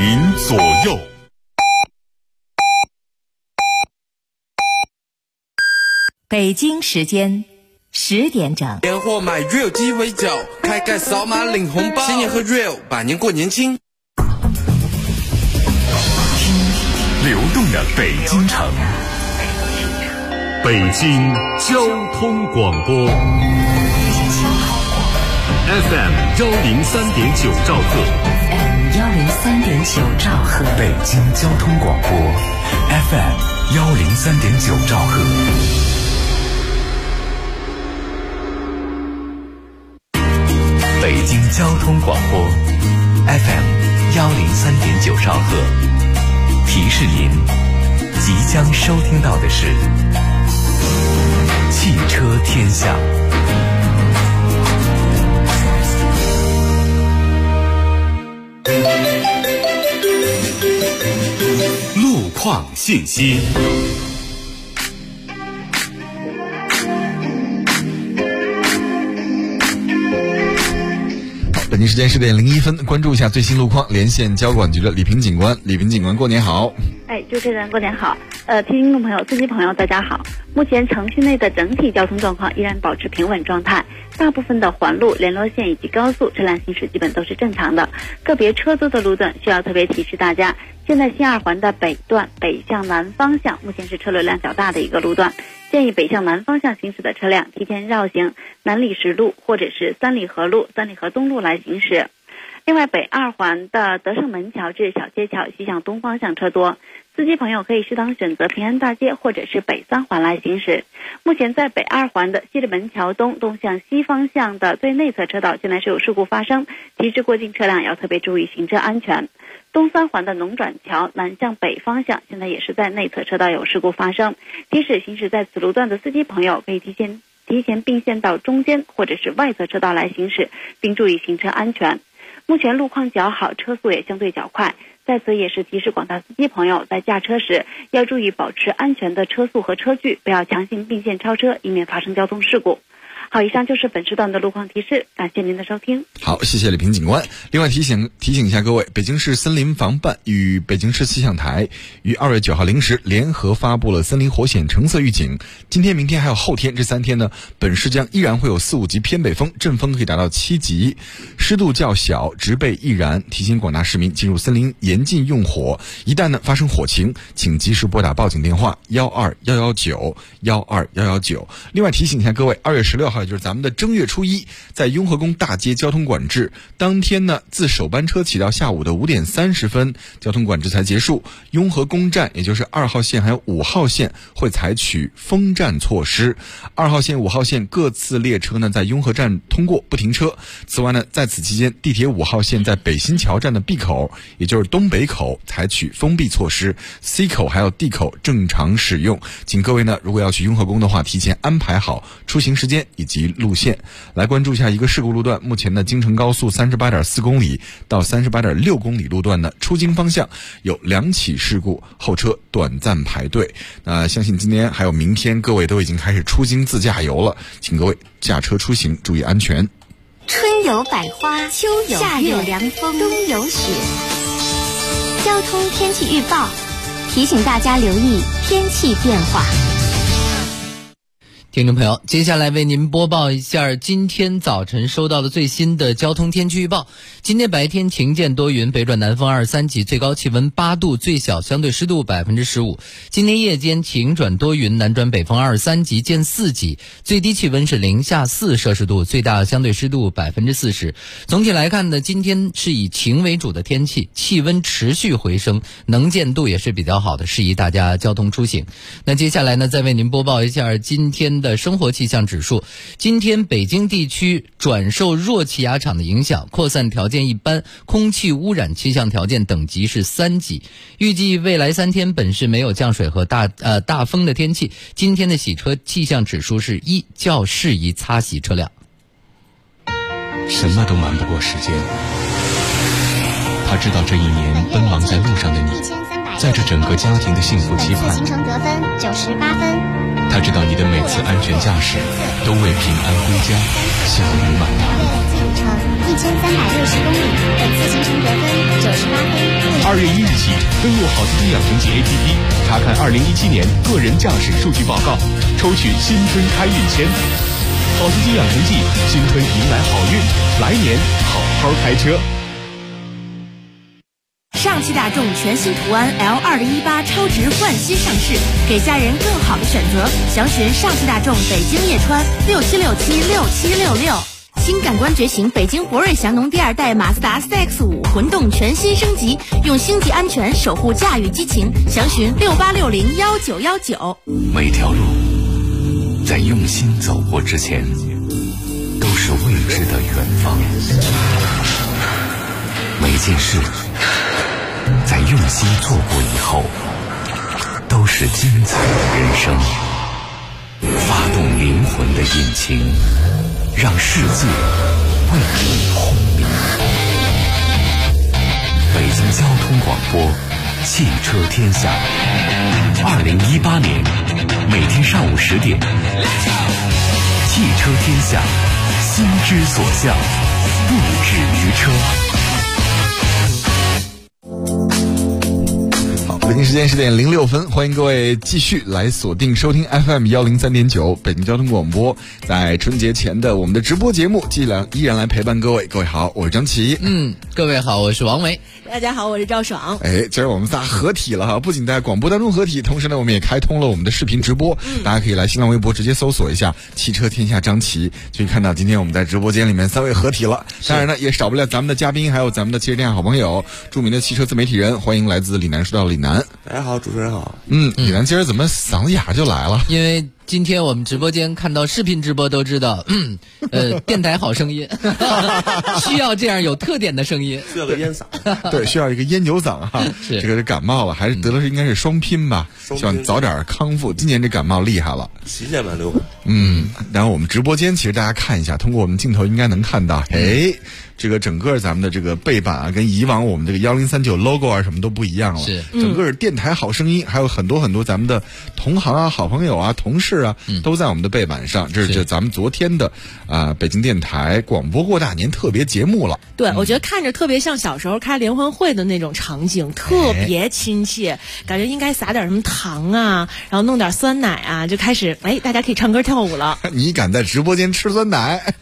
您左右。 北京时间10点整， 年货买 Real 鸡尾酒，开盖扫码领红包，新年喝 Real， 百年过年轻。 听流动的北京城，北京交通广播 FM 103.9兆赫 103.9兆赫， 北京交通广播 FM 103.9兆赫。北京交通广播 FM 103.9兆赫，提示您即将收听到的是汽车天下。路况信息。 北京时间10点01分，关注一下最新路况，连线交管局的李平警官。李平警官，过年好！ 主持人过年好。听众朋友、司机朋友，大家好。目前城区内的整体交通状况依然保持平稳状态，大部分的环路、联络线以及高速车辆行驶基本都是正常的。个别车多的路段需要特别提示大家，现在新二环的北段北向南方向目前是车流量较大的一个路段，建议北向南方向行驶的车辆提前绕行南礼士路或者是三里河路、三里河东路来行驶。另外，北二环的德胜门桥至小街桥西向东方向车多，司机朋友可以适当选择平安大街或者是北三环来行驶。目前在北二环的西直门桥东向西方向的最内侧车道现在是有事故发生，提示过境车辆要特别注意行车安全。东三环的农转桥南向北方向现在也是在内侧车道有事故发生，提示行驶在此路段的司机朋友可以提前并线到中间或者是外侧车道来行驶，并注意行车安全。目前路况较好，车速也相对较快，在此也是提示广大司机朋友在驾车时要注意保持安全的车速和车距，不要强行并线超车，以免发生交通事故。好，以上就是本时段的路况提示，感谢您的收听。 好，谢谢李平警官。另外提醒一下各位，北京市森林防办与北京市气象台于2月9号零时联合发布了森林火险橙色预警。今天、明天还有后天这3天呢，本市将依然会有4、5级偏北风，阵风可以达到7级，湿度较小，植被易燃，提醒广大市民进入森林严禁用火。一旦呢发生火情，请及时拨打报警电话12119 12119。另外提醒一下各位，2月16号。也就是咱们的正月初一，在雍和宫大街交通管制当天呢，自首班车起到下午的5点30分，交通管制才结束。雍和宫站，也就是2号线还有5号线会采取封站措施。2号线、5号线各次列车呢在雍和站通过不停车。此外呢，在此期间，地铁5号线在北新桥站的 B 口，也就是东北口采取封闭措施 ，C 口还有 D 口正常使用。请各位呢，如果要去雍和宫的话，提前安排好出行时间以及路线。来关注一下一个事故路段，目前呢，京承高速38.4公里到38.6公里路段呢，出京方向有2起事故，后车短暂排队。相信今天还有明天，各位都已经开始出京自驾游了，请各位驾车出行注意安全。 春有百花，秋有夏有凉风，冬有雪。交通天气预报提醒大家留意天气变化。 听众朋友，接下来为您播报一下今天早晨收到的最新的交通天气预报。今天白天晴间多云，北转南风23级，最高气温8度，最小相对湿度15%。今天夜间晴转多云，南转北风23级见4级，最低气温是零下4摄氏度，最大相对湿度40%。总体来看呢，今天是以晴为主的天气，气温持续回升，能见度也是比较好的，适宜大家交通出行。那接下来呢，再为您播报一下今天的生活气象指数。今天北京地区转受弱气压场的影响，扩散条件一般，空气污染气象条件等级是3级。预计未来3天本市没有降水和大风的天气。今天的洗车气象指数是1，较适宜擦洗车辆。 什么都瞒不过时间，他知道这一年奔忙在路上的你，在这整个家庭的幸福期盼， 行程得分98分。 他知道你的每次安全驾驶都为平安归家笑语满堂。 路程1360公里，本次行程得分98分。 2月1日起，登录好司机养成记 APP， 查看2017年个人驾驶数据报告，抽取新春开运签。好司机养成记，新春迎来好运，来年好好开车。 上汽大众全新途安 L2018 超值换新上市，给家人更好的选择。详询上汽大众北京叶川67676766。新感官觉醒，北京博瑞祥农第2代马自达 CX-5 混动全新升级，用星级安全守护驾驭激情。详询68601919。 每条路在用心走过之前，都是未知的远方。每件事在用心做过以后，都是精彩的人生。发动灵魂的引擎，让世界为你轰鸣。北京交通广播，汽车天下。2018年，每天上午10点，汽车天下，心之所向，不止于车。 北京时间10点06分，欢迎各位继续来锁定收听 FM 103.9北京交通广播。在春节前的我们的直播节目，依然来陪伴各位。各位好，我是张琪。 各位好，我是王维。 大家好，我是赵爽。 今儿我们仨合体了哈，不仅在广播当中合体，同时呢，我们也开通了我们的视频直播。大家可以来新浪微博直接搜索一下“汽车天下张琪”，就可以看到今天我们在直播间里面3位合体了。当然呢，也少不了咱们的嘉宾，还有咱们的汽车天下好朋友，著名的汽车自媒体人，欢迎来自李楠说道李楠。 大家好，主持人好。 李楠今儿怎么嗓子哑就来了？ 因为今天我们直播间看到视频直播都知道，电台好声音，需要这样有特点的声音， 需要个烟嗓。 对，需要一个烟酒嗓哈。这个是感冒了，还是得了应该是双拼吧？希望早点康复。今年这感冒厉害了， 旗舰版流感。 然后我们直播间其实大家看一下，通过我们镜头应该能看到，这个整个咱们的这个背板啊，跟以往我们这个1039 logo 啊什么都不一样了。 是， 整个电台好声音，还有很多很多咱们的同行啊、好朋友啊、同事啊，都在我们的背板上。这是咱们昨天的北京电台广播过大年特别节目了。 对，我觉得看着特别像小时候开联欢会的那种场景，特别亲切，感觉应该撒点什么糖啊，然后弄点酸奶啊，就开始大家可以唱歌跳舞了。 你敢在直播间吃酸奶？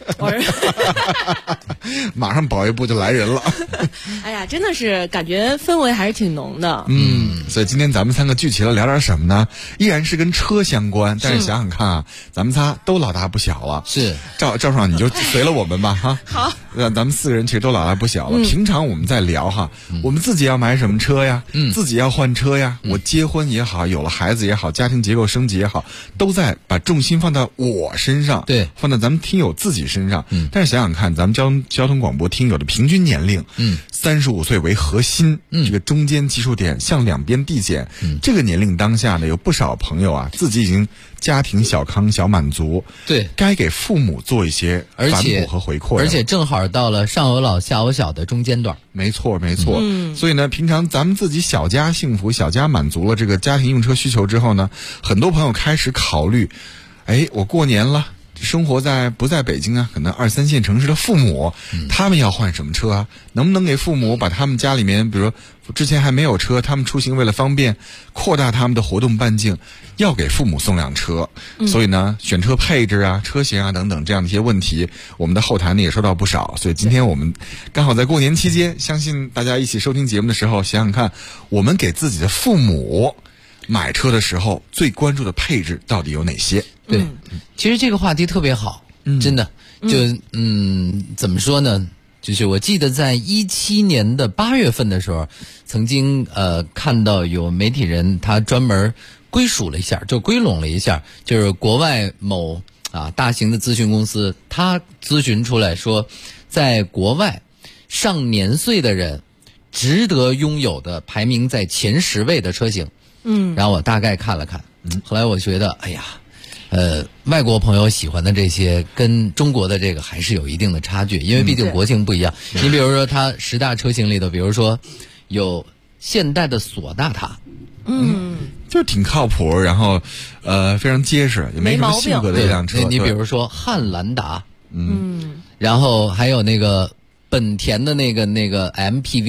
马上保卫部就来人了。 哎呀，真的是感觉氛围还是挺浓的。 所以今天咱们3个聚齐了，聊点什么呢？依然是跟车相关，但是想想看啊，咱们仨都老大不小了。 是， 赵爽你就随了我们吧哈。 好， 咱们4个人其实都老大不小了。平常我们在聊哈，我们自己要买什么车呀，自己要换车呀，我结婚也好，有了孩子也好，家庭结构升级也好，都在把重心放到我身上， 对， 放到咱们听友自己身上。但是想想看，咱们交通广播听友的平均年龄，35岁为核心，这个中间基数点向两边递减。这个年龄当下呢，有不少朋友啊，自己已经家庭小康小满足， 对， 该给父母做一些反哺和回馈， 而且正好到了上有老下有小的中间段。 没错。所以呢，平常咱们自己小家幸福、小家满足了这个家庭用车需求之后呢，很多朋友开始考虑，我过年了。生活不在北京啊，可能2、3线城市的父母，他们要换什么车啊？能不能给父母把他们家里面，比如说之前还没有车，他们出行为了方便，扩大他们的活动半径，要给父母送辆车。所以呢，选车配置啊、车型啊等等这样的一些问题，我们的后台呢也收到不少。所以今天我们刚好在过年期间，相信大家一起收听节目的时候，想想看，我们给自己的父母买车的时候最关注的配置到底有哪些？ 对，其实这个话题特别好，真的，怎么说呢？就是我记得在17年的8月份的时候，曾经看到有媒体人他专门归拢了一下，就是国外某大型的咨询公司，他咨询出来说，在国外上年岁的人值得拥有的排名在前10位的车型。然后我大概看了看，后来我觉得，外国朋友喜欢的这些跟中国的这个还是有一定的差距，因为毕竟国情不一样。你比如说它10大车型里头，比如说有现代的索纳塔， 就是挺靠谱，然后非常结实，也没什么性格的一辆车。 你比如说汉兰达，然后还有那个本田的那个 MPV，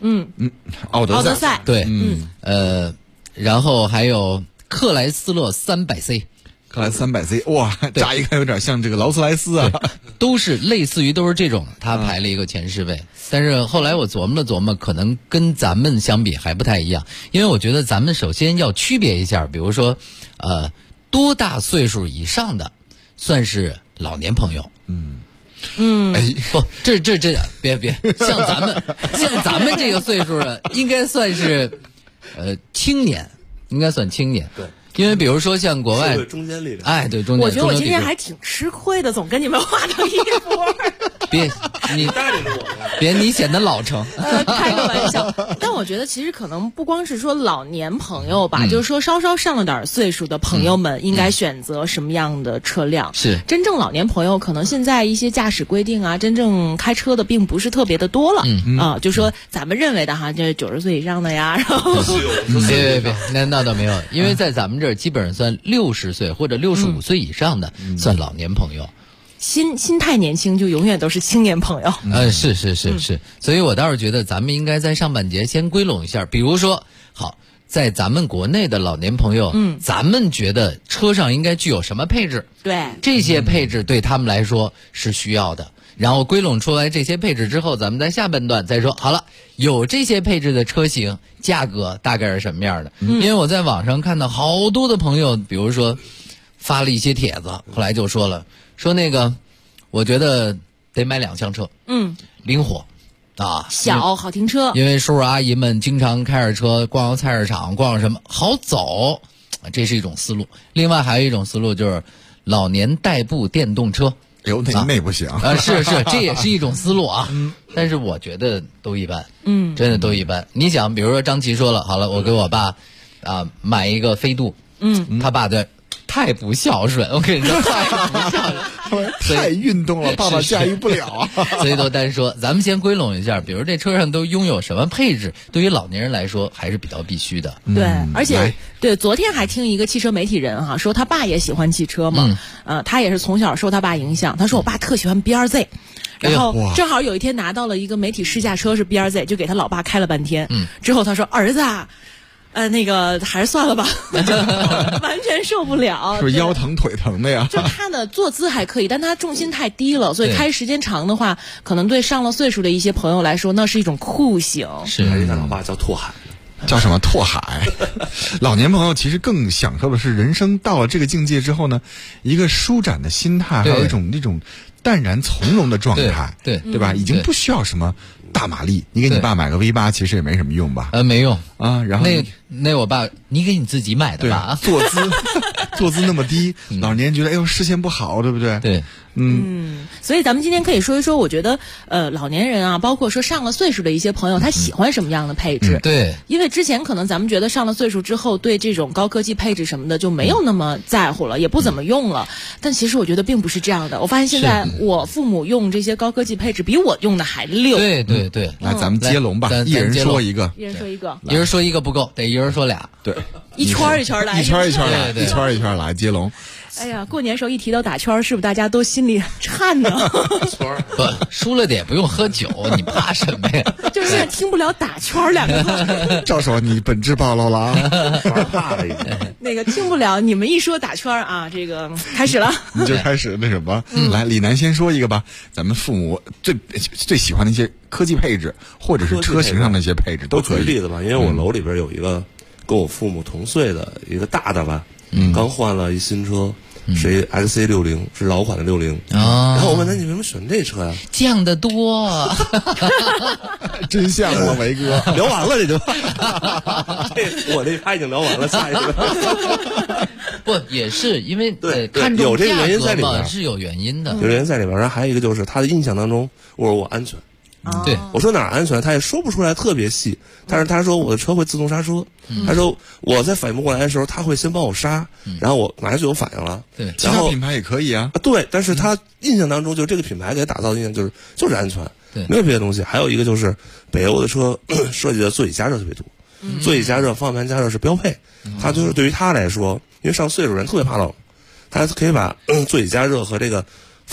奥德赛， 对，然后还有克莱斯勒300C。 克莱斯300C， 哇，乍一看有点像这个劳斯莱斯啊， 都是类似于都是这种，他排了一个前10位。但是后来我琢磨了琢磨，可能跟咱们相比还不太一样，因为我觉得咱们首先要区别一下，比如说，多大岁数以上的算是老年朋友？哎，不，这别，像咱们这个岁数的，应该算是青年，应该算青年。 对。 因为比如说像国外中间力量， 哎，对中间， 我觉得我今天还挺吃亏的，总跟你们画到一波。 别你带领着我们， 别你显得老成。 开个玩笑，但我觉得其实可能不光是说老年朋友吧，就是说稍稍上了点岁数的朋友们应该选择什么样的车辆。 是真正老年朋友，可能现在一些驾驶规定啊，真正开车的并不是特别的多了。就说咱们认为的哈，这90岁以上的呀，然后别，那倒没有，因为在咱们这儿基本上算60岁或者65岁以上的算老年朋友。 心态年轻，就永远都是青年朋友。 是，所以我倒是觉得咱们应该在上半节先归拢一下，比如说，好，在咱们国内的老年朋友，咱们觉得车上应该具有什么配置？ 对， 这些配置对他们来说是需要的。然后归拢出来这些配置之后，咱们在下半段再说。好了，有这些配置的车型，价格大概是什么样的？因为我在网上看到好多的朋友，比如说发了一些帖子，后来就说了，说那个我觉得得买2厢车，灵活啊， 小好停车。 因为叔叔阿姨们经常开着车逛逛菜市场，逛什么好走，这是一种思路。另外还有一种思路就是老年代步电动车。 有那不行是，这也是一种思路啊。但是我觉得都一般，真的都一般。你想，比如说张琪说了，好了，我给我爸买一个飞度，他爸的太不孝顺，我跟你说太不孝顺， 太运动了，爸爸驾驭不了。 所以都单说，咱们先归拢一下，比如这车上都拥有什么配置，对于老年人来说还是比较必须的。 对，而且对，昨天还听一个汽车媒体人哈说，他爸也喜欢汽车嘛，他也是从小受他爸影响。他说我爸特喜欢 BRZ， 然后正好有一天拿到了一个媒体试驾车是 BRZ， 就给他老爸开了半天。之后他说儿子啊。那个还是算了吧，完全受不了， 是不是腰疼腿疼的呀？ 就他的坐姿还可以，但他重心太低了，所以开时间长的话，可能对上了岁数的一些朋友来说，那是一种酷刑。 是， 还是他老爸叫拓海。 叫什么拓海？老年朋友其实更享受的是人生到了这个境界之后呢，一个舒展的心态，还有一种那种淡然从容的状态， 对吧？已经不需要什么大马力，你给你爸买个 V8 其实也没什么用吧？ 没用啊。然后那我爸，你给你自己买的吧？ 坐姿那么低，老年人觉得哎呦视线不好，对不对？ 对。 所以咱们今天可以说一说，我觉得老年人啊，包括说上了岁数的一些朋友，他喜欢什么样的配置？ 对， 因为之前可能咱们觉得上了岁数之后，对这种高科技配置什么的就没有那么在乎了，也不怎么用了。但其实我觉得并不是这样的。我发现现在我父母用这些高科技配置比我用的还溜。 对， 来咱们接龙吧，一人说一个， 一人说一个， 一人说一个不够，得一人说俩。 对， 一圈一圈来， 一圈一圈来，一圈一圈来接龙。 哎呀，过年时候一提到打圈，是不是大家都心里颤呢？ 不，输了的也不用喝酒，你怕什么呀？ 就是现在听不了打圈2个字。 赵首，你本质暴露了啊！ 怕了已经。 那个听不了，你们一说打圈啊，这个开始了。 你就开始那什么，来，李楠先说一个吧。咱们父母最喜欢的一些科技配置，或者是车型上的一些配置，都可以。 举例子吧，因为我楼里边有一个跟我父母同岁的一个大的吧，刚换了一新车。是一 XC60，是老款的60。然后我问他，你为什么选这车呀？ 降得多， 真羡慕维哥。 聊完了这就，我这他已经聊完了，下一个。 不也是因为对看重有这个原因在里边， 是有原因的， 有原因在里边。然后还有一个就是他的印象当中，我安全。 对， 我说哪儿安全，他也说不出来特别细，但是他说我的车会自动刹车，他说我在反应不过来的时候，他会先帮我刹，然后我马上就有反应了。 对， 其他品牌也可以啊。 对，但是他印象当中，就这个品牌给他打造的印象就是安全， 对， 没有别的东西。还有一个就是北欧的车设计的座椅加热特别多，座椅加热、方向盘加热是标配。他就是对于他来说，因为上岁数人特别怕冷，他可以把座椅加热和这个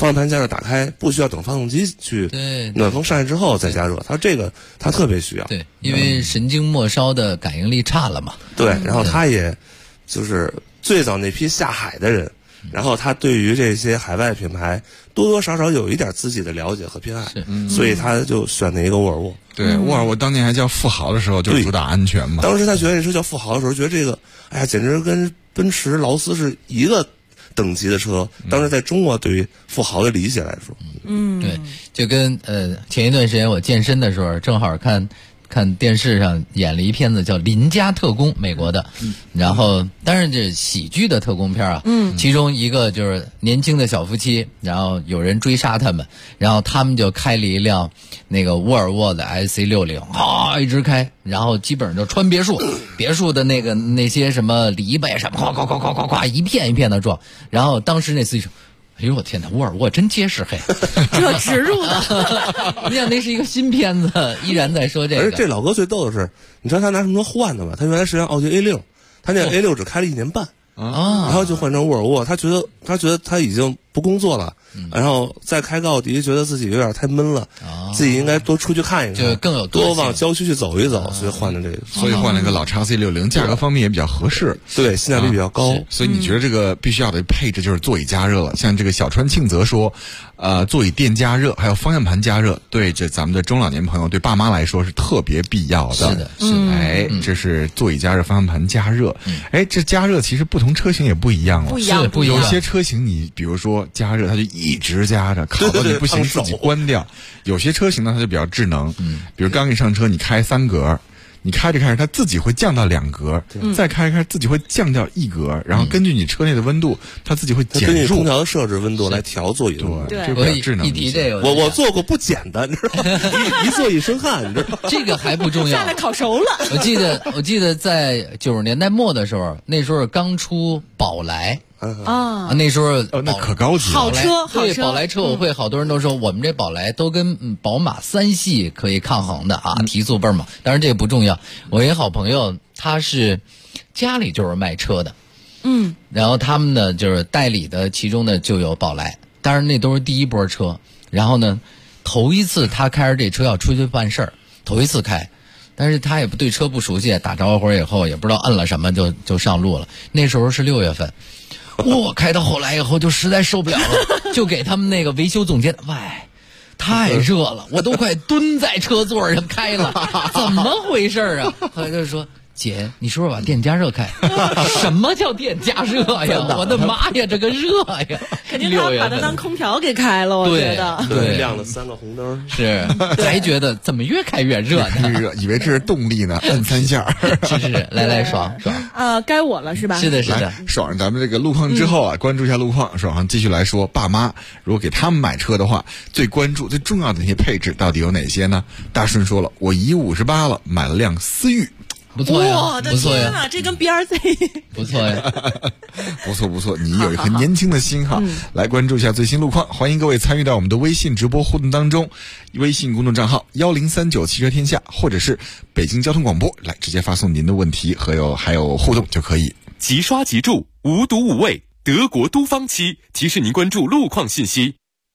方向盘加热打开，不需要等发动机去暖风上来之后再加热。他说这个他特别需要， 对，因为神经末梢的感应力差了嘛。 对，然后他也就是最早那批下海的人，然后他对于这些海外品牌多多少少有一点自己的了解和偏爱，所以他就选了一个沃尔沃。 对，沃尔沃当年还叫富豪的时候就主打安全嘛。 当时他觉得这车叫富豪的时候，觉得这个哎呀，简直跟奔驰、劳斯是一个等级的车。当时在中国对于富豪的理解来说， 对，就跟前一段时间我健身的时候，正好看电视上演了一片子叫《邻家特工》，美国的，然后当然这喜剧的特工片啊，其中一个就是年轻的小夫妻，然后有人追杀他们，然后他们就开了一辆那个沃尔沃的 XC60，一直开，然后基本上就穿别墅的那些什么篱笆什么，咵一片一片的撞，然后当时那司机说。哎呦我天哪，沃尔沃真结实嘿！ 这植入的， 你想那是一个新片子，依然在说这个。 而这老哥最逗的是，你知道他拿什么换的吗？他原来是辆奥迪 A6，他那个 A6 只开了1年半，然后就换成沃尔沃。他觉得他已经不工作了，然后再开个奥迪，觉得自己有点太闷了，自己应该多出去看一看， 就更有多往郊区去走一走，所以换了这个。 所以换了个老叉 C60，价格方面也比较合适， 对，性价比比较高。 所以你觉得这个必须要的配置就是座椅加热了。像这个小川庆则说，座椅垫加热还有方向盘加热，对这咱们的中老年朋友对爸妈来说是特别必要的。 是的， 哎，这是座椅加热、方向盘加热。哎，这加热其实不同车型也不一样了， 不一样。 有些车型你比如说加热，它就一直加着，烤到你不行自己关掉。有些车型呢，它就比较智能，比如刚一上车你开3格。你开着开着，它自己会降到2格，再开着开着自己会降掉1格，然后根据你车内的温度，它自己会减入。 根据空调的设置温度来调座椅的温度。 对，这比较智能。 一提这个， 我做过不减的，你知道吗？一做一身汗，你知道吗？ 这个还不重要。 下来烤熟了。 我记得在90年代末的时候，那时候刚出宝来。那时候那可高级了。 好车， 对，宝来车友会好多人都说我们这宝来都跟宝马3系可以抗衡的啊，提速倍儿猛。当然这个不重要。我一个好朋友，他是家里就是卖车的，然后他们呢就是代理的，其中呢就有宝来，当然那都是第一波车。然后呢，头一次他开着这车要出去办事儿，头一次开。但是他也不对车不熟悉，打着火以后也不知道摁了什么就上路了。那时候是6月份。开到后来以后就实在受不了了，就给他们那个维修总监，喂，太热了，我都快蹲在车座上开了，怎么回事啊？后来就说，姐，你是不是把电加热开？什么叫电加热呀？我的妈呀，这个热呀！ 肯定他把它当空调给开了，我觉得。 对， 亮了3个红灯。 是，还觉得怎么越开越热呢？ 热，以为这是动力呢，摁3下。 是，来爽。 该我了是吧？ 是的。 爽，咱们这个路况之后关注一下路况。爽，继续来说，爸妈如果给他们买车的话，最关注、最重要的那些配置到底有哪些呢？大顺说了，我姨58了，买了辆思域。 不错呀， 我的天啊，这跟 BRZ 不错呀， 不错，你有一颗年轻的心哈。来关注一下最新路况，欢迎各位参与到我们的微信直播互动当中，微信公众账号1039汽车天下，或者是北京交通广播，来直接发送您的问题和还有互动就可以。 即刷即住，无毒无味，德国都方漆提示您关注路况信息。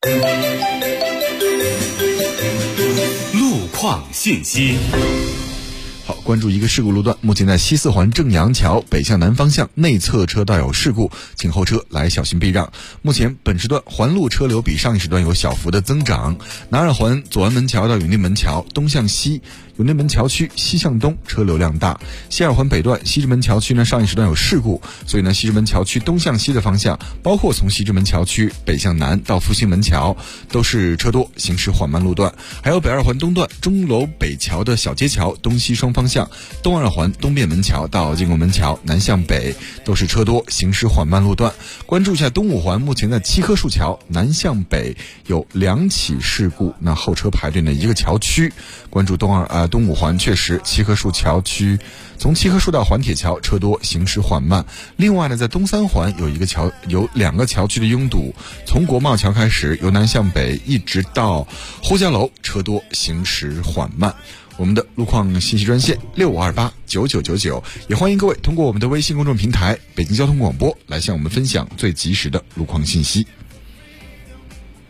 路况信息。 好，关注一个事故路段，目前在西四环正阳桥北向南方向内侧车道有事故，请后车来小心避让。目前本时段环路车流比上一时段有小幅的增长。南二环左安门桥到永定门桥东向西，永定门桥区西向东车流量大。西二环北段西直门桥区呢上一时段有事故，所以呢西直门桥区东向西的方向，包括从西直门桥区北向南到复兴门桥都是车多，行驶缓慢路段。还有北二环东段钟楼北桥的小街桥东西双方向，东二环东便门桥到建国门桥南向北都是车多，行驶缓慢路段。关注一下东五环，目前在七棵树桥南向北有2起事故，那后车排队呢一个桥区。关注东五环，确实七棵树桥区从七棵树到环铁桥车多，行驶缓慢。另外呢，在东三环有2个桥区的拥堵，从国贸桥开始由南向北一直到呼家楼车多，行驶缓慢。我们的路况信息专线65289999，也欢迎各位通过我们的微信公众平台北京交通广播来向我们分享最及时的路况信息。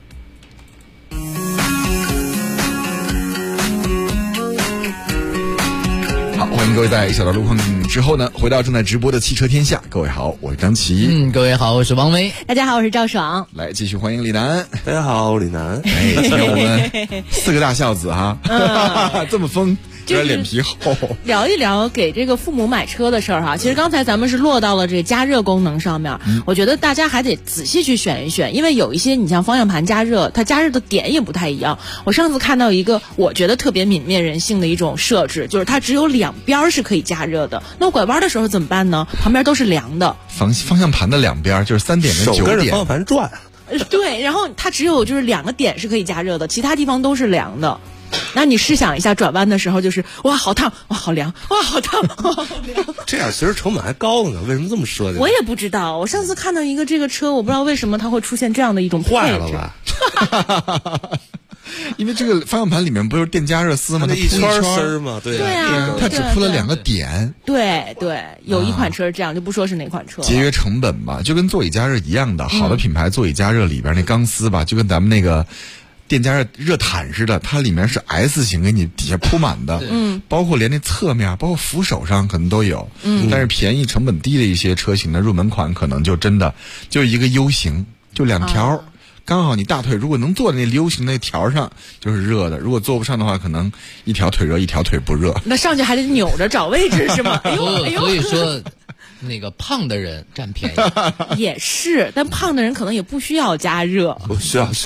各位在一小段路况之后呢，回到正在直播的汽车天下。各位好，我是张琪。 各位好，我是王威。 大家好，我是赵爽。 来，继续欢迎李楠。 大家好，李楠。 今天我们4个大孝子哈，这么疯。有点脸皮厚， 聊一聊给这个父母买车的事儿哈。其实刚才咱们是落到了这个加热功能上面，我觉得大家还得仔细去选一选，因为有一些你像方向盘加热，它加热的点也不太一样。我上次看到一个我觉得特别泯灭人性的一种设置，就是它只有2边是可以加热的。那拐弯的时候怎么办呢？旁边都是凉的。 方向盘的2边就是3点跟9点， 手跟着方向盘转。 对，然后它只有就是2个点是可以加热的，其他地方都是凉的。那你试想一下，转弯的时候就是哇好烫，哇好凉，哇好烫，哇好凉。 这样其实成本还高呢，为什么这么设计？ 我也不知道，我上次看到一个这个车，我不知道为什么它会出现这样的一种配置。 坏了吧？ 因为这个方向盘里面不是电加热丝吗？它一圈丝吗？对啊， 它只铺了2个点。 对，有一款车是这样，就不说是哪款车。 节约成本吧，就跟座椅加热一样的。好的品牌座椅加热里边那钢丝吧，就跟咱们那个电加热毯似的，它里面是 S 型给你底下铺满的，包括连那侧面，包括扶手上可能都有，但是便宜成本低的一些车型的入门款，可能就真的就一个 U 型，就2条，刚好你大腿如果能坐在那 U 型那条上就是热的，如果坐不上的话，可能一条腿热，一条腿不热。 那上去还得扭着找位置是吗？ 所以说。那个胖的人占便宜也是，但胖的人可能也不需要加热。 不需要。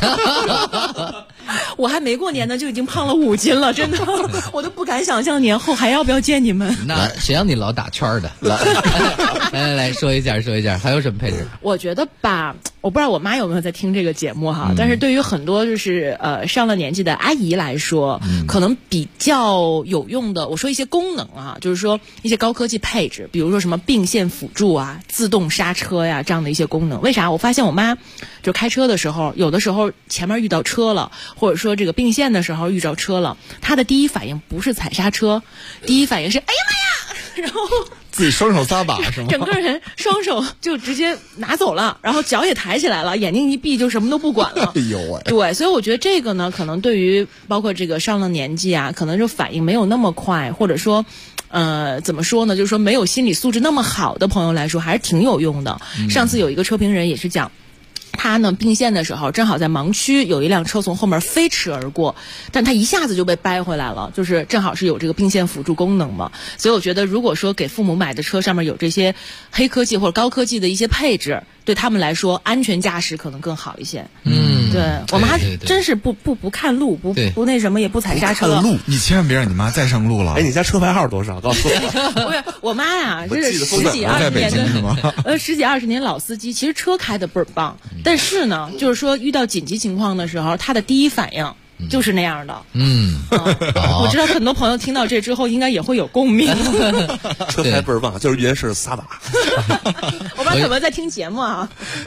我还没过年呢，就已经胖了5斤了，真的，我都不敢想象年后还要不要见你们。 那谁让你老打圈的？来说一下，还有什么配置？ 我觉得吧，我不知道我妈有没有在听这个节目哈，但是对于很多就是上了年纪的阿姨来说，可能比较有用的，我说一些功能啊，就是说一些高科技配置，比如说什么并线辅助啊、自动刹车呀这样的一些功能。为啥？我发现我妈就开车的时候，有的时候前面遇到车了，或者说这个并线的时候遇着车了，她的第一反应不是踩刹车，第一反应是哎呀妈呀，然后自己双手撒把是吗？ 整个人双手就直接拿走了，然后脚也抬起来了，眼睛一闭就什么都不管了。 哎呦喂！ 对，所以我觉得这个呢，可能对于包括这个上了年纪啊，可能就反应没有那么快，或者说怎么说呢，就是说没有心理素质那么好的朋友来说，还是挺有用的。上次有一个车评人也是讲，他呢并线的时候正好在盲区，有一辆车从后面飞驰而过，但他一下子就被掰回来了，就是正好是有这个并线辅助功能嘛。所以我觉得如果说给父母买的车上面有这些黑科技或者高科技的一些配置，对他们来说安全驾驶可能更好一些。对，我们还真是不看路，不那什么，也不踩刹车。 看路，你千万别让你妈再上路了。 哎，你家车牌号多少？告诉我。 不是，我妈呀，这是10几20年的10几20年老司机，其实车开的倍儿棒，但是呢，就是说遇到紧急情况的时候，她的第一反应就是那样的。我知道很多朋友听到这之后应该也会有共鸣。 车牌倍儿棒，就是原是撒把。 我不知道有没有在听节目啊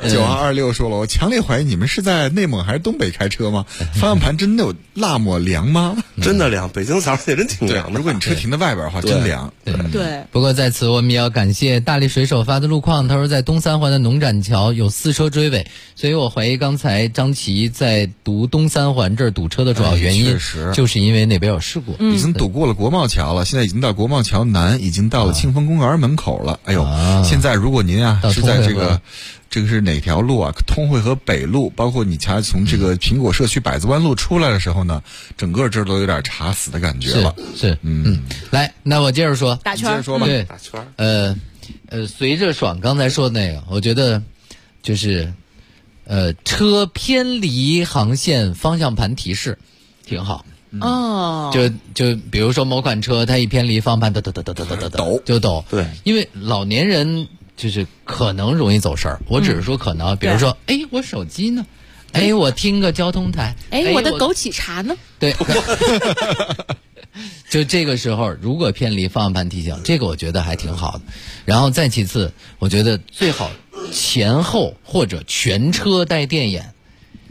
？9226说了，我强烈怀疑你们是在内蒙还是东北开车吗？方向盘真的有那么凉吗？ 真的凉，北京早上也真挺凉的。 如果你车停在外边的话，真凉。 对。 不过在此我们也要感谢大力水手发的路况，他说在东三环的农展桥有4车追尾，所以我怀疑刚才张琪在读东三环这儿堵车的主要原因，就是因为那边有事故。 已经堵过了国贸桥了，现在已经到国贸桥南，已经到了庆丰公园门口了。哎呦，现在如果您是在这个是哪条路啊？通惠河北路，包括你从这个苹果社区百子湾路出来的时候呢，整个这都有点查死的感觉了。 是，来，那我接着说， 打圈， 接着说吧。 对， 打圈。 随着爽刚才说的那个，我觉得就是车偏离航线方向盘提示挺好。就比如说某款车它一偏离方向盘抖， 对， 因为老年人就是可能容易走神儿，我只是说可能，比如说我手机呢，我听个交通台， 我的枸杞茶呢， 对。就这个时候如果偏离方向盘提醒，这个我觉得还挺好的。然后再其次，我觉得最好前后或者全车带电眼。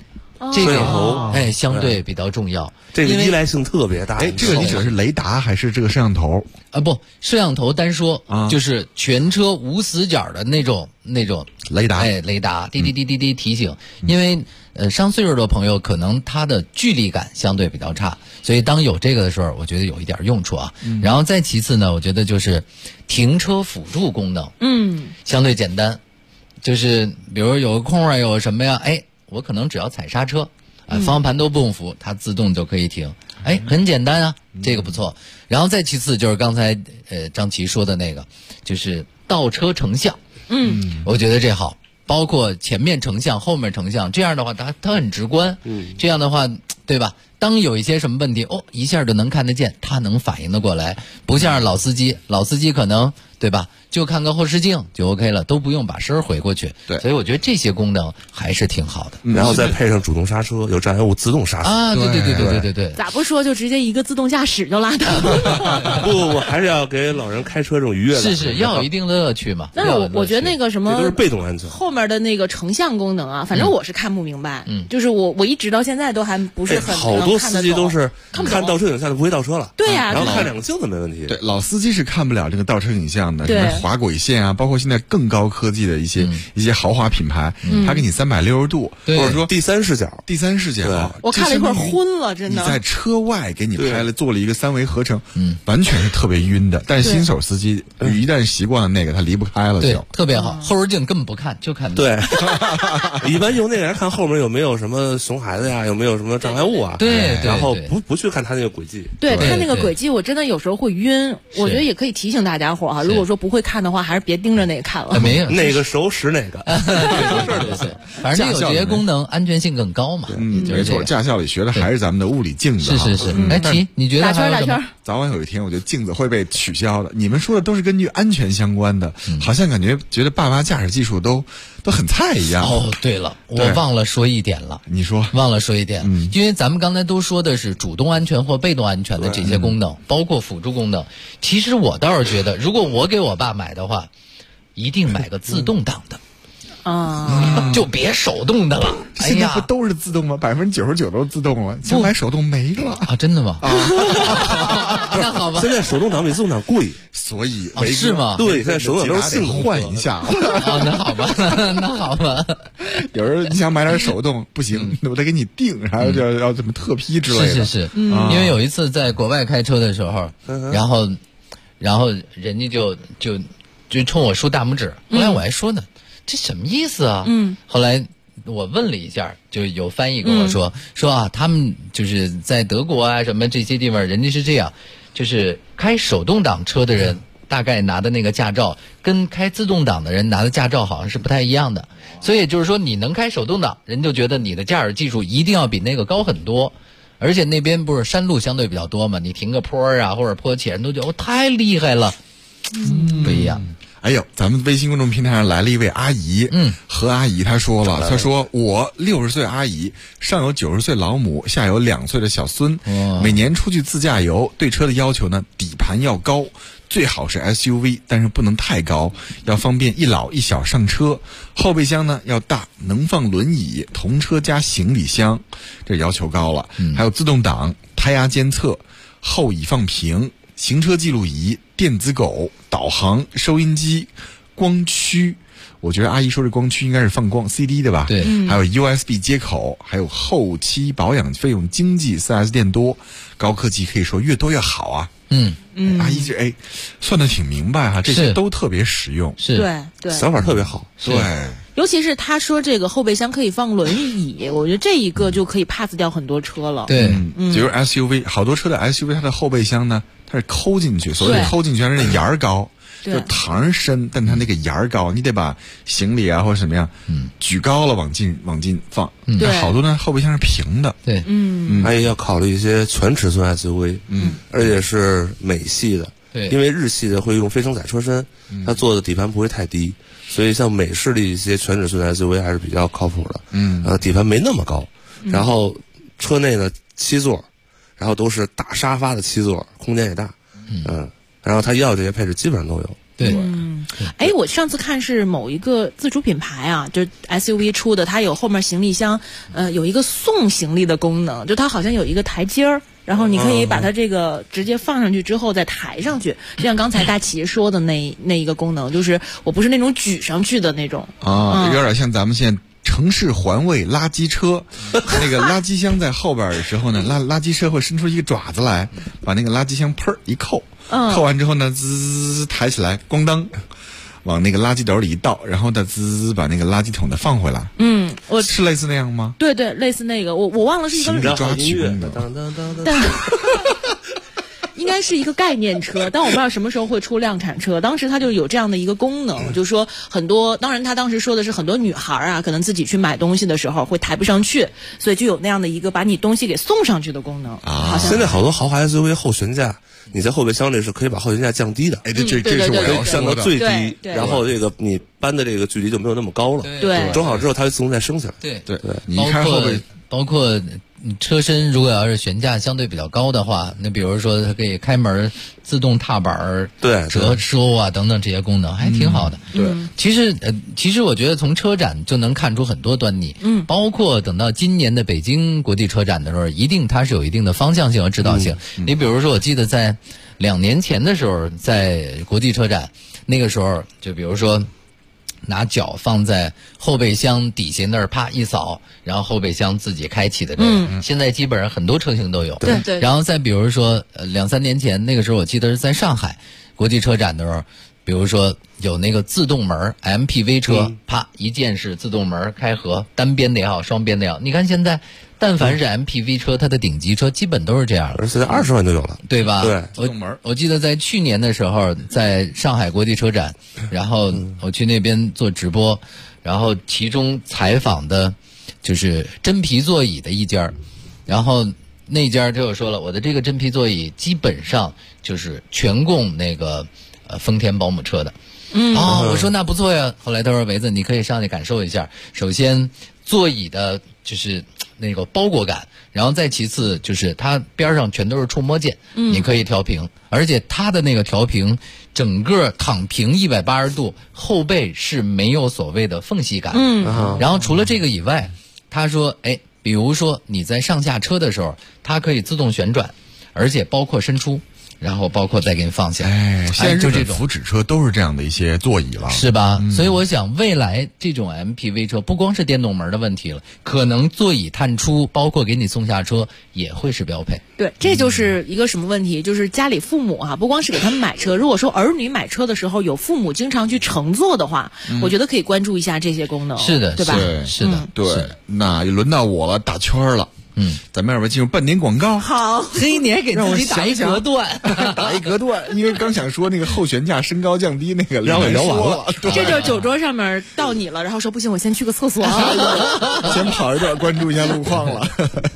这个头相对比较重要， 这个依赖性特别大。 这个你指的是雷达还是这个摄像头啊？不，摄像头单说就是全车无死角的那种雷达， 雷达滴滴滴滴滴提醒。因为上岁数的朋友可能他的距离感相对比较差，所以当有这个的时候，我觉得有一点用处啊。然后再其次呢，我觉得就是停车辅助功能，相对简单，就是比如有个空啊，有什么呀，我可能只要踩刹车，方向盘都不用扶，它自动就可以停，很简单啊，这个不错。然后再其次就是刚才张琪说的那个，就是倒车成像，我觉得这好，包括前面成像、后面成像，这样的话它很直观，这样的话，对吧？当有一些什么问题，一下就能看得见，他能反应得过来，不像老司机可能，对吧？就看个后视镜就 OK 了，都不用把身回过去。 对， 所以我觉得这些功能还是挺好的。 然后再配上主动刹车，有障碍物自动刹车啊！对， 咋不说就直接一个自动驾驶就拉倒？ 不，还是要给老人开车这种愉悦的， 是要有一定的乐趣嘛。 但是我觉得那个什么， 这都是被动安全。 后面的那个成像功能啊，反正我是看不明白。就是我一直到现在都还不是很好多司机都是看倒车影像就不会倒车了。 对呀， 然后看两个镜子没问题。 对，老司机是看不了这个倒车影像的，什么滑轨线啊，包括现在更高科技的一些豪华品牌，它给你360度，或者说第三视角。 我看了一会儿昏了，真的。 你在车外给你拍了，做了一个3维合成，完全是特别晕的。但是新手司机一旦习惯了那个，他离不开了就特别好。后视镜根本不看，就看对。一般用那个来看后面有没有什么熊孩子呀，有没有什么障碍物啊？ 对， 然后不去看他那个轨迹。 对，看那个轨迹，我真的有时候会晕。我觉得也可以提醒大家伙哈，如果说不会看的话，还是别盯着那个看了。 没有哪个熟识哪个。 对，反正有这些功能，安全性更高嘛。 没错，驾校里学的还是咱们的物理镜子。 是。齐，你觉得打圈？ 早晚有一天，我觉得镜子会被取消的。你们说的都是根据安全相关的，好像觉得爸妈驾驶技术都很菜一样。 对了，我忘了说一点了。 你说？ 忘了说一点，因为咱们刚才都说的是主动安全或被动安全的这些功能，包括辅助功能。其实我倒是觉得，如果我给我爸买的话，一定买个自动挡的。就别手动的了。 现在不都是自动吗？99%都自动了，将来手动没了啊！真的吗？那好吧。 现在手动挡比自动挡贵， 所以是吗？ 对，现在手动挡都是性能换一下。 那好吧，那好吧。 有时候你想买点手动，不行，我得给你定，然后要怎么特批之类的。 是，因为有一次在国外开车的时候，然后人家就冲我竖大拇指，后来我还说呢。这什么意思啊？后来我问了一下，就有翻译跟我说啊，他们就是在德国啊什么这些地方，人家是这样，就是开手动挡车的人大概拿的那个驾照，跟开自动挡的人拿的驾照好像是不太一样的。所以就是说，你能开手动挡，人就觉得你的驾驶技术一定要比那个高很多。而且那边不是山路相对比较多嘛，你停个坡啊或者坡起，人都觉得太厉害了，不一样。 咱们微信公众平台上来了一位阿姨，何阿姨她说了，她说我60岁阿姨，上有90岁老母，下有2岁的小孙，每年出去自驾游，对车的要求呢，底盘要高，最好是 SUV， 但是不能太高，要方便一老一小上车，后备箱呢要大，能放轮椅，同车加行李箱，这要求高了。还有自动挡、胎压监测、后椅放平、行车记录仪、电子狗、导航、收音机、光驱。我觉得阿姨说这光驱应该是放光 CD 的吧？ 对， 还有 USB 接口，还有后期保养费用经济，4S 店多，高科技可以说越多越好啊。阿姨这算得挺明白哈，这些都特别实用， 是对， 想法特别好， 对。 尤其是他说这个后备箱可以放轮椅，我觉得这一个就可以 pass 掉很多车了。 对， 比如 SUV， 好多车的 SUV 它的后备箱呢，它是抠进去，所谓抠进去，是那沿儿高。就膛深，但它那个沿儿高，你得把行李啊或者什么样，举高了往进放。但好多呢后备箱是平的。 对， 还要考虑一些全尺寸 SUV，而且是美系的。 对， 因为日系的会用非承载车身，它做的底盘不会太低，所以像美式的一些全尺寸 SUV 还是比较靠谱的。底盘没那么高，然后车内呢7座，然后都是大沙发的7座，空间也大。然后它要这些配置基本上都有。 对， 我上次看是某一个自主品牌啊，就 SUV 出的，它有后面行李箱，有一个送行李的功能，就它好像有一个台阶儿。然后你可以把它这个直接放上去之后再抬上去，就像刚才大齐说的那一个功能，就是我不是那种举上去的那种有点像咱们现在城市环卫垃圾车，那个垃圾箱在后边的时候呢，垃圾车会伸出一个爪子来，把那个垃圾箱砰一扣，扣完之后呢，滋抬起来，咣当。往那个垃圾斗里一倒，然后再滋把那个垃圾桶再放回来。我是类似那样吗？ 对对，类似那个，我忘了是一个抓取功能， 但应该是一个概念车，但我不知道什么时候会出量产车。当时它就有这样的一个功能，就是说很多，当然他当时说的是很多女孩啊，可能自己去买东西的时候会抬不上去，所以就有那样的一个把你东西给送上去的功能啊。 现在好多豪华 SUV 后悬架，你在后备箱里是可以把后悬架降低的， 这是我要降到最低， 然后这个你搬的这个距离就没有那么高了。 对， 装好之后它会自动再升起来。 对， 你看后备， 包括车身如果要是悬架相对比较高的话，那比如说它可以开门、自动踏板、折收啊等等这些功能，还挺好的。 对， 其实我觉得从车展就能看出很多端倪。包括等到今年的北京国际车展的时候，一定它是有一定的方向性和指导性。你比如说，我记得在2年前的时候，在国际车展那个时候，就比如说。拿脚放在后备箱底下那儿，啪一扫，然后后备箱自己开启的这个，现在基本上很多车型都有。 对。 然后再比如说，2-3年前那个时候，我记得是在上海国际车展的时候，比如说有那个自动门 MPV 车，啪一键式自动门开合，单边的也好，双边的也好。你看现在，但凡是 MPV 车，它的顶级车基本都是这样的， 而且在20万就有了， 对吧？ 对， 自动门。我记得在去年的时候，在上海国际车展，然后我去那边做直播，然后其中采访的就是真皮座椅的一家，然后那家就说了，我的这个真皮座椅基本上就是全供那个丰田保姆车的。我说那不错呀。后来他说，维子你可以上去感受一下。首先座椅的就是那个包裹感，然后再其次就是它边上全都是触摸键，你可以调平，而且它的那个调平整个躺平180度，后背是没有所谓的缝隙感。然后除了这个以外，他说比如说你在上下车的时候，它可以自动旋转，而且包括伸出，然后包括再给你放下。 现在就这种福祉车都是这样的一些座椅了， 是吧？所以我想未来这种 MPV 车不光是电动门的问题了，可能座椅探出，包括给你送下车也会是标配。 对，这就是一个什么问题？就是家里父母不光是给他们买车，如果说儿女买车的时候有父母经常去乘坐的话，我觉得可以关注一下这些功能。 是的， 对吧？ 是的， 对。那轮到我了，打圈了。咱们要不要进入半点广告？ 好， 你还给自己打一隔断， 打一隔断，因为刚想说那个后悬架升高降低那个聊完了， 这就是酒桌上面到你了，然后说不行，我先去个厕所， 先跑一段，关注一下路况了。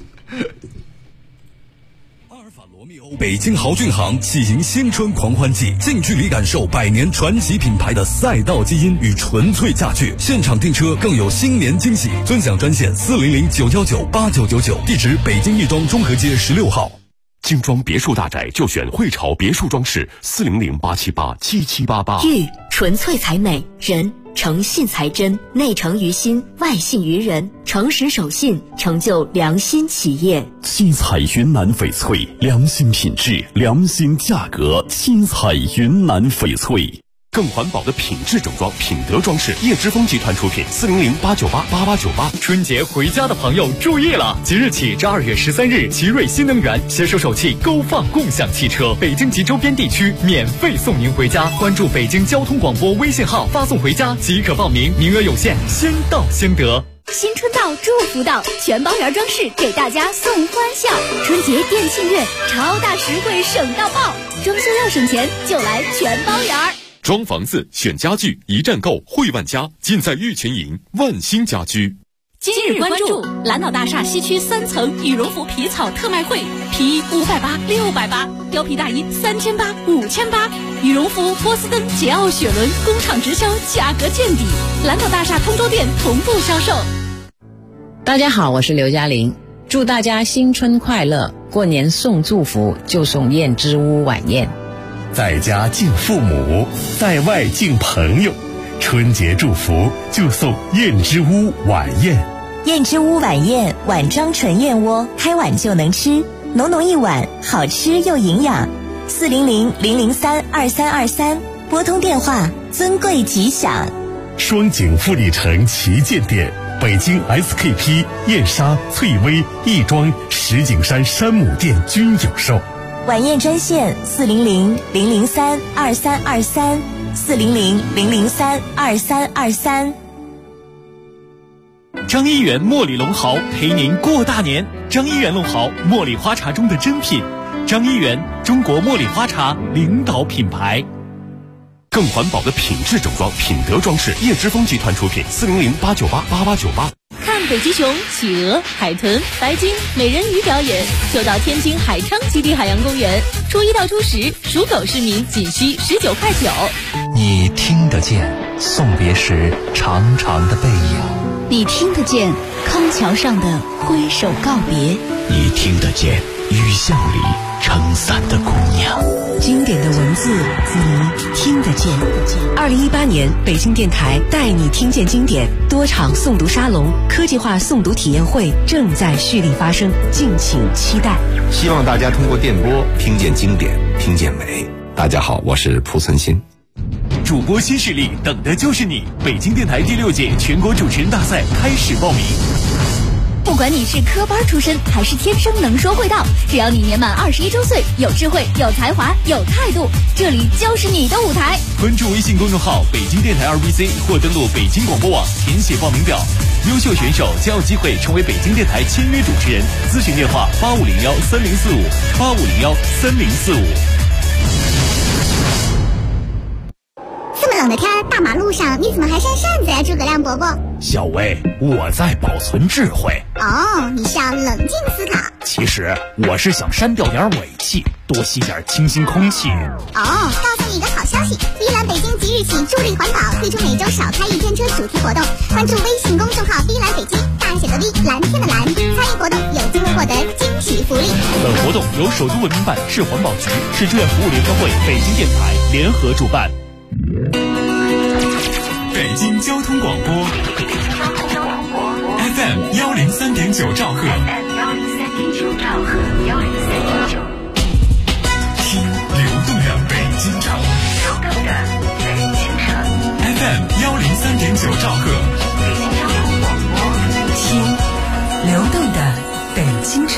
北京豪骏行喜迎新春狂欢季，近距离感受100年传奇品牌的赛道基因与纯粹驾趣，现场订车更有新年惊喜，尊享专线400-919-8999，地址北京亦庄中和街16号。 精装别墅大宅就选汇潮别墅装饰，400-878-7788。 玉纯粹才美，人诚信才真，内诚于心，外信于人，诚实守信，成就良心企业。 七彩云南翡翠，良心品质，良心价格。七彩云南翡翠，更环保的品质整装，品德装饰，叶之峰集团出品，400-898-8898。 春节回家的朋友注意了，即日起至2月13日，奇瑞新能源携手首汽勾放共享汽车，北京及周边地区免费送您回家。关注北京交通广播微信号，发送回家即可报名，名额有限，先到先得。 新春到，祝福到，全包园装饰给大家送欢笑。春节店庆月，超大实惠，省到爆！装修要省钱，就来全包园。 装房子选家具，一站购汇万家，尽在玉泉营万兴家居。 今日关注蓝岛大厦西区3层羽绒服皮草特卖会，皮衣580、680，貂皮大衣3800、5800，羽绒服波司登、捷奥雪伦工厂直销，价格见底。蓝岛大厦通州店同步销售。 大家好，我是刘嘉玲，祝大家新春快乐！过年送祝福就送燕之屋晚宴。 在家敬父母，在外敬朋友。春节祝福就送燕之屋晚宴。 燕之屋晚宴，碗装纯燕窝，开碗就能吃，浓浓一碗，好吃又营养。400-003-2323，拨通电话，尊贵吉祥。 双井富力城旗舰店，北京 SKP、燕莎、翠微、亦庄、石景山山姆店均有售。 晚宴专线400-003-2323。400-003-2323。 张一元茉莉龙毫陪您过大年。张一元龙毫，茉莉花茶中的珍品。张一元，中国茉莉花茶领导品牌。 更环保的品质整装，品德装饰，叶之峰集团出品。400-898-8898。 看北极熊、企鹅、海豚、白鲸、美人鱼表演，就到天津海昌基地海洋公园。初1到初10，属狗市民仅需19.9块。 你听得见送别时长长的背影， 你听得见康桥上的挥手告别， 你听得见雨巷里撑伞的姑娘。 经典的文字，你听得见。2018年，北京电台带你听见经典多场诵读沙龙、科技化诵读体验会正在蓄力发生，敬请期待。 希望大家通过电波听见经典，听见美。大家好，我是蒲存昕。 主播新势力，等的就是你！北京电台第6届全国主持人大赛开始报名。 不管你是科班出身还是天生能说会道，只要你年满21周岁，有智慧、有才华、有态度，这里就是你的舞台。 关注微信公众号北京电台2BC 或登录北京广播网填写报名表，优秀选手将有机会成为北京电台签约主持人。咨询电话85013045，85013045。 这么冷的天，大马路上你怎么还扇扇子呀，诸葛亮伯伯？ 小薇，我在保存智慧。 哦，你是要冷静思考。 其实我是想删掉点尾气，多吸点清新空气。 哦，告诉你一个好消息，碧蓝北京即日起助力环保，推出每周少开1天车主题活动。关注微信公众号碧蓝北京，大写的 V， 蓝天的蓝，参与活动有机会获得惊喜福利。 本活动由首都文明办、市环保局、市志愿服务联合会、北京电台联合主办。 北京交通广播 FM 103.9兆赫，听流动的北京城，FM 103.9兆赫， 听流动的北京城。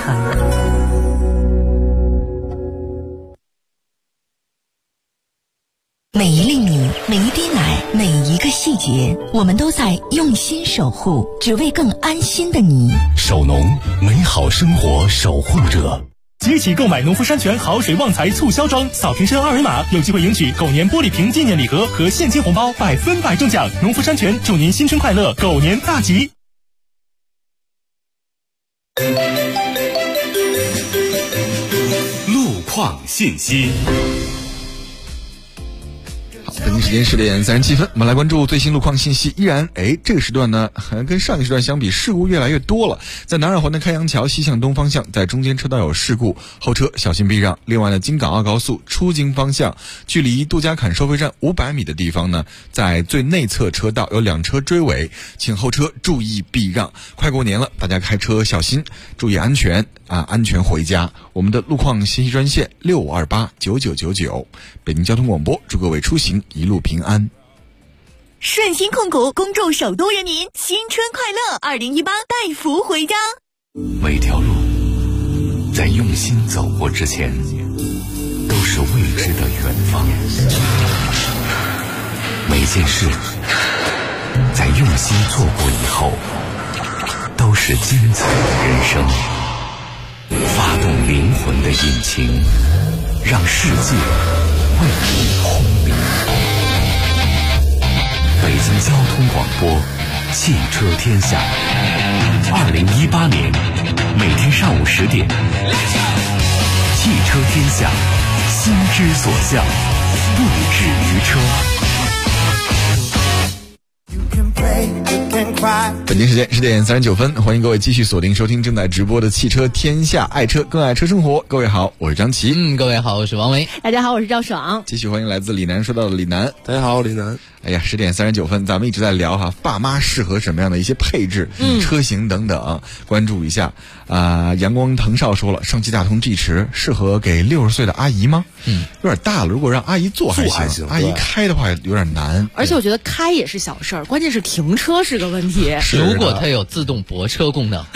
每一粒米，每一滴奶，每一个细节，我们都在用心守护，只为更安心的你。 守农，美好生活守护者。 即日起购买农夫山泉好水旺财促销装，扫瓶身2维码，有机会赢取狗年玻璃瓶纪念礼盒和现金红包，100%中奖。农夫山泉祝您新春快乐，狗年大吉。 路况信息。 北京时间10点37分，我们来关注最新路况信息。依然，这个时段呢，好像跟上一时段相比，事故越来越多了。在南二环的开阳桥西向东方向，在中间车道有事故，后车小心避让。另外呢，京港澳高速出京方向，距离杜家坎收费站500米的地方呢，在最内侧车道有2车追尾，请后车注意避让。快过年了，大家开车小心，注意安全啊，安全回家。我们的路况信息专线65289999，北京交通广播，祝各位出行一路平安。 顺鑫控股恭祝首都人民新春快乐，2018带福回家。 每条路在用心走过之前，都是未知的远方。每件事在用心做过以后，都是精彩的人生。发动灵魂的引擎，让世界为你轰鸣。北京交通广播，汽车天下。2018年每天上午10点，汽车天下，心之所向，不止于车。 北京时间10点39分，欢迎各位继续锁定收听正在直播的汽车天下，爱车更爱车生活。各位好，我是张琪。 各位好，我是王维。 大家好，我是赵爽。 继续欢迎来自李楠说到的李楠。 大家好，李楠。 哎呀，10点39分，咱们一直在聊哈，爸妈适合什么样的一些配置、车型等等，关注一下。阳光腾少说了，上汽大通 G 驰适合给60岁的阿姨吗？有点大了，如果让阿姨坐还行，阿姨开的话有点难。 而且我觉得开也是小事儿，关键是停车是个问题。 如果它有自动泊车功能。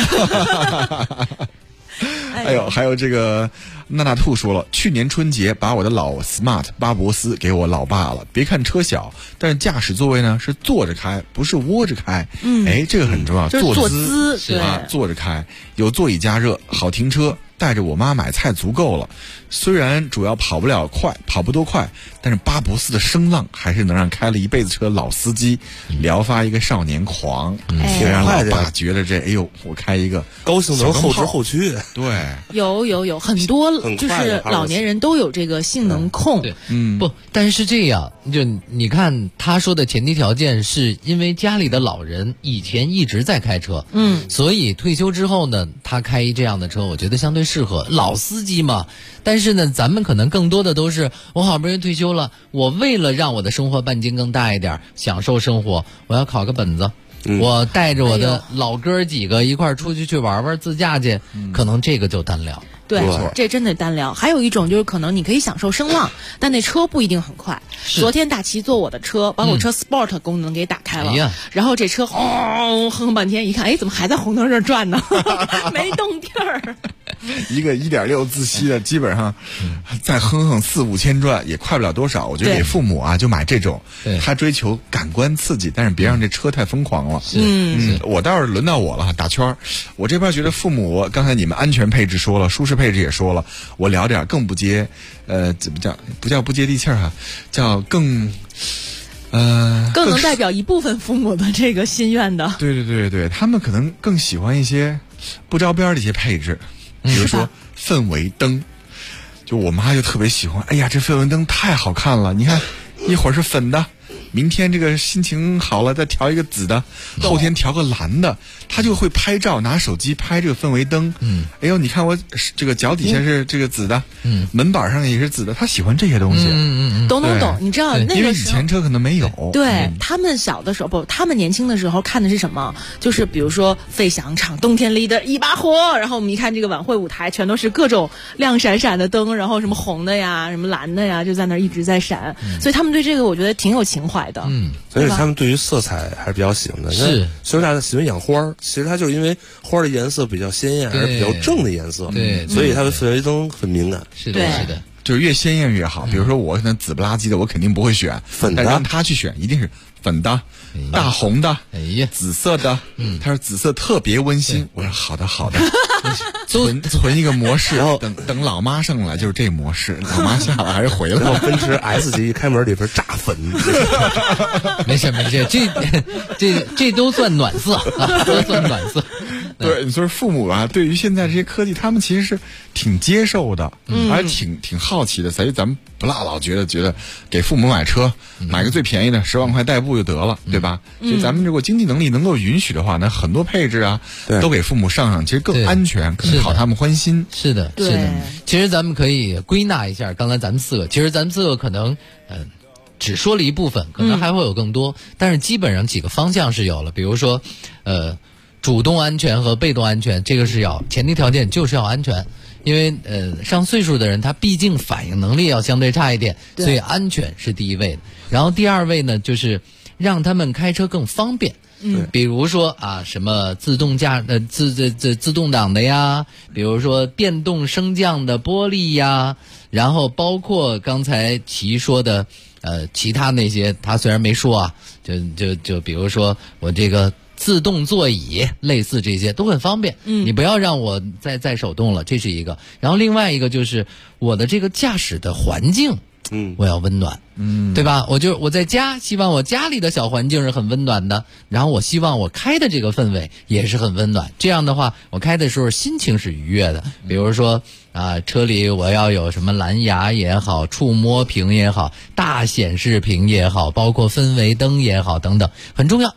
哎呦，还有这个娜娜兔说了，去年春节把我的老 Smart 巴博斯给我老爸了。别看车小，但是驾驶座位呢是坐着开，不是窝着开。哎，这个很重要， 坐姿是啊，坐着开，有座椅加热，好停车。带着我妈买菜足够了，虽然主要跑不多快，但是巴博斯的声浪还是能让开了一辈子车老司机撩发一个少年狂，让老爸觉得哎呦，我开一个高性能后置后驱。 对， 有很多就是老年人都有这个性能控。 对，不，但是这样，就你看他说的前提条件是因为家里的老人以前一直在开车，所以退休之后呢，他开这样的车，我觉得相对适合老司机嘛。但是呢，咱们可能更多的都是我好不容易退休了，我为了让我的生活半径更大一点，享受生活，我要考个本子。我带着我的老哥几个一块儿出去玩自驾去，可能这个就单聊。 对，这真的单聊。还有一种就是可能你可以享受声浪，但那车不一定很快。昨天大齐坐我的车，把我车 Sport 功能给打开了，然后这车哼半天，一看，哎，怎么还在红灯这儿转呢？没动地儿。 一个 1.6 自吸的，基本上再哼4-5千转也快不了多少。我觉得给父母啊就买这种，他追求感官刺激，但是别让这车太疯狂了。我倒是轮到我了，打圈。我这边觉得父母，刚才你们安全配置说了，舒适配置也说了，我聊点更不接，怎么叫不接地气儿哈，叫更能代表一部分父母的这个心愿的。 对，他们可能更喜欢一些不着边的一些配置，比如说氛围灯。就我妈就特别喜欢，哎呀，这氛围灯太好看了，你看一会儿是粉的，明天这个心情好了再调一个紫的，后天调个蓝的，他就会拍照，拿手机拍这个氛围灯。哎呦，你看我这个脚底下是这个紫的，门板上也是紫的，他喜欢这些东西。 懂，你知道那个因为以前车可能没有。 对，他们小的时候他们年轻的时候看的是什么？就是比如说费翔唱《冬天里的一把火》，然后我们一看这个晚会舞台，全都是各种亮闪闪的灯，然后什么红的呀，什么蓝的呀，就在那儿一直在闪。所以他们对这个我觉得挺有情怀的。 所以他们对于色彩还是比较喜欢的。 是， 其实大家喜欢养花，其实它就是因为花的颜色比较鲜艳，还是比较正的颜色，所以它的氛围灯很敏感。 是的， 就是越鲜艳越好。比如说我可能紫不拉几的，我肯定不会选粉的，但让他去选，一定是粉的、大红的、紫色的。他说紫色特别温馨。我说好的，存一个模式，然后等老妈上来就是这模式，老妈下来还是回来。 然后奔驰 S 级一开门里边炸粉。 没事，这都算暖色啊，都算暖色。 对，你说父母啊，对于现在这些科技，他们其实是挺接受的，还挺好奇的。所以咱们不老觉得给父母买车，买个最便宜的10万块代步就得了，对吧？所以咱们如果经济能力能够允许的话，那很多配置啊，都给父母上，其实更安全，更讨他们欢心。 是的。其实咱们可以归纳一下，刚才咱们四个可能只说了一部分，可能还会有更多，但是基本上几个方向是有了。比如说主动安全和被动安全，这个是前提条件就是要安全。因为上岁数的人他毕竟反应能力要相对差一点，所以安全是第一位的。然后第二位呢，就是让他们开车更方便。比如说什么自动挡的呀，比如说电动升降的玻璃呀，然后包括刚才齐说的其他那些，他虽然没说就比如说我这个自动座椅，类似这些都很方便。你不要让我再手动了，这是一个。然后另外一个就是我的这个驾驶的环境，我要温暖，对吧？我在家希望我家里的小环境是很温暖的，然后我希望我开的这个氛围也是很温暖。这样的话，我开的时候心情是愉悦的。比如说车里我要有什么蓝牙也好，触摸屏也好，大显示屏也好，包括氛围灯也好，等等，很重要。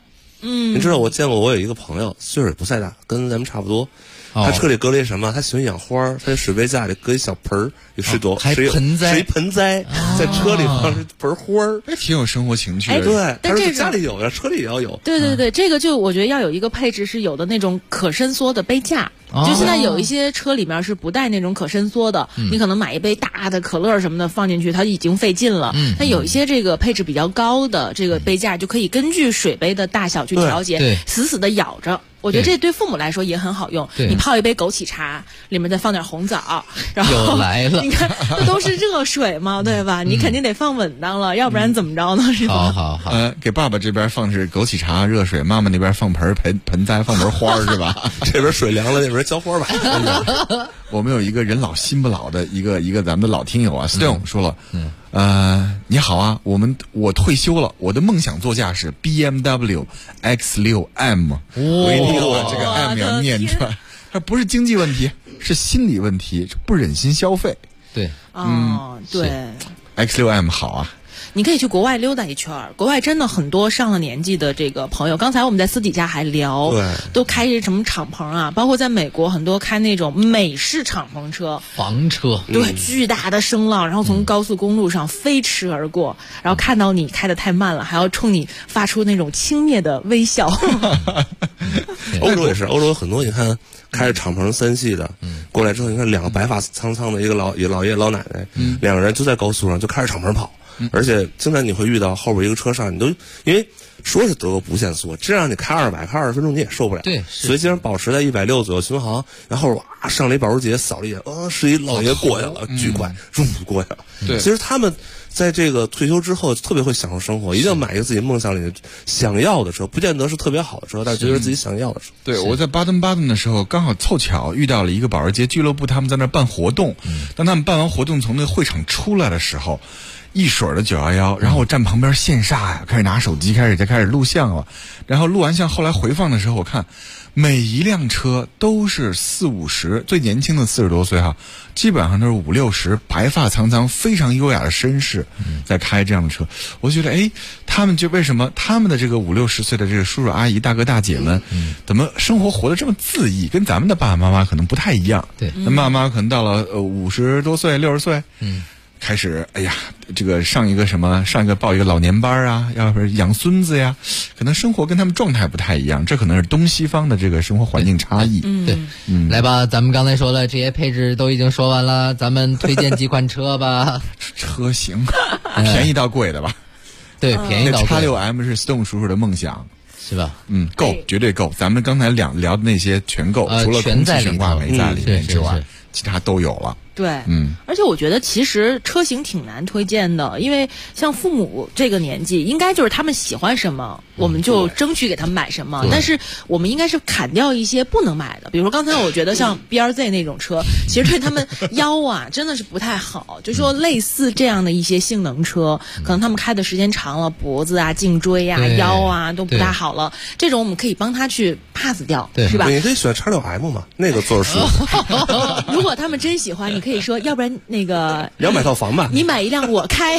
你知道我见过，我有一个朋友岁数也不太大，跟咱们差不多。他车里搁了一什么？他喜欢养花，他在水杯架里搁一小盆儿，有10多， 还盆栽， 是一盆栽，在车里放着盆花儿， 挺有生活情趣的。 对， 但这个家里有呀，车里也要有。 对，这个就我觉得要有一个配置是有的那种可伸缩的杯架。就现在有一些车里面是不带那种可伸缩的，你可能买一杯大的可乐什么的放进去，它已经费劲了。但有一些这个配置比较高的这个杯架，就可以根据水杯的大小去调节，死死的咬着。我觉得这对父母来说也很好用。你泡一杯枸杞茶，里面再放点红枣，然后又来了。 你看，不都是热水吗？对吧？你肯定得放稳当了，要不然怎么着呢？是吧？ 好。 给爸爸这边放是枸杞茶热水，妈妈那边放盆栽，放盆花是吧？ 这边水凉了，那边浇花吧。 我们有一个人老心不老的一个咱们的老听友啊 ，Stone 说了，你好啊，我退休了，我的梦想座驾是 BMW X6M， 我一定要把这个 M 要念出来，它不是经济问题，是心理问题，不忍心消费。 对， 对 ，X6M 好啊。 你可以去国外溜达一圈，国外真的很多上了年纪的这个朋友。刚才我们在私底下还聊，都开什么敞篷啊，包括在美国很多开那种美式敞篷车、 房车， 对，巨大的声浪，然后从高速公路上飞驰而过，然后看到你开得太慢了，还要冲你发出那种轻蔑的微笑。 欧洲也是，欧洲有很多你看开着敞篷3系的，过来之后你看2个白发苍苍的一个老爷老奶奶，2个人就在高速上就开着敞篷跑。而且经常你会遇到后边一个车上，你都因为说是德国不限速，这样你开200开20分钟你也受不了。 对， 所以经常保持在160左右巡航，然后哇上了一保时捷，扫了一眼，是一老爷过去了，巨快，过去了。 对， 其实他们在这个退休之后特别会享受生活，一定要买一个自己梦想里想要的车，不见得是特别好的车，但是觉得自己想要的车。 对，我在巴登的时候，刚好凑巧遇到了一个保时捷俱乐部，他们在那办活动。当他们办完活动从那个会场出来的时候，一水的911，然后我站旁边羡煞呀，开始拿手机开始录像了。然后录完像后来回放的时候，我看每一辆车都是40-50，最年轻的40多岁哈，基本上都是50-60，白发苍苍，非常优雅的绅士在开这样的车。我觉得他们就为什么他们的这个50-60岁的这个叔叔阿姨大哥大姐们，怎么生活活得这么恣意，跟咱们的爸爸妈妈可能不太一样。 对， 那妈妈可能到了50多岁60岁，开始这个上一个报一个老年班啊，要不养孙子呀，可能生活跟他们状态不太一样，这可能是东西方的这个生活环境差异。 对，来吧，咱们刚才说了这些配置都已经说完了，咱们推荐几款车吧。 车型便宜到贵的吧？ 对，便宜到贵。 X6M 是 Stone 叔叔的梦想， 是吧？ 够，绝对够。咱们刚才聊的那些全够，除了空气悬挂没在里面之外，其他都有了。 对，而且我觉得其实车型挺难推荐的，因为像父母这个年纪，应该就是他们喜欢什么，我们就争取给他们买什么。但是我们应该是砍掉一些不能买的，比如说刚才我觉得像 BRZ 那种车，其实对他们腰啊真的是不太好。就说类似这样的一些性能车，可能他们开的时间长了，脖子啊、颈椎啊、腰啊都不大好了。这种我们可以帮他去 pass 掉，是吧？ 你可以选 X6M 嘛，那个座舒服。 如果他们真喜欢，你可以说，要不然那个你要买套房吧， 你买一辆我开。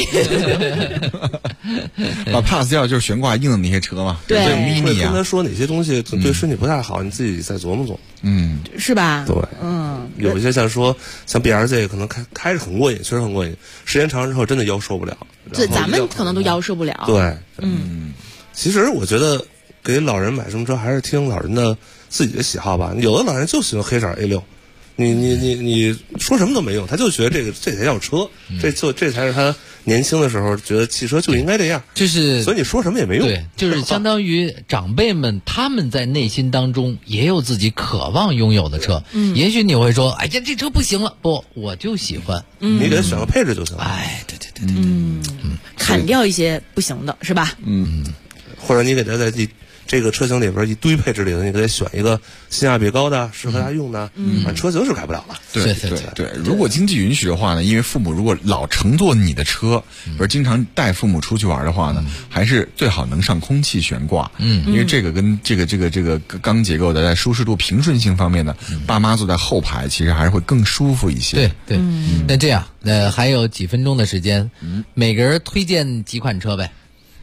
把 pass 掉就是悬挂硬的那些车嘛， 对 mini 啊。 跟他说哪些东西对身体不太好，你自己再琢磨琢磨。 是吧？ 对，有一些像BRZ 可能开着很过瘾，确实很过瘾，时间长之后真的腰受不了。 对，咱们可能都腰受不了。 对，其实我觉得给老人买什么车还是听老人的自己的喜好吧。有的老人就喜欢黑色 A6。你说什么都没用，他就觉得这才叫车，这才是他年轻的时候觉得汽车就应该这样， 就是所以你说什么也没用。 对，就是相当于长辈们他们在内心当中也有自己渴望拥有的车。也许你会说，哎呀，这车不行了，不，我就喜欢。 你给他选个配置就行了。 对， 砍掉一些不行的是吧？ 或者你给他在这个车型里边一堆配置里头，你给他选一个性价比高的，适合他用的，车型是改不了了。 对，如果经济允许的话呢，因为父母如果老乘坐你的车，比如经常带父母出去玩的话呢，还是最好能上空气悬挂。因为这个跟这个钢结构的在舒适度、平顺性方面呢，爸妈坐在后排其实还是会更舒服一些。 对，那这样，还有几分钟的时间，每个人推荐几款车呗。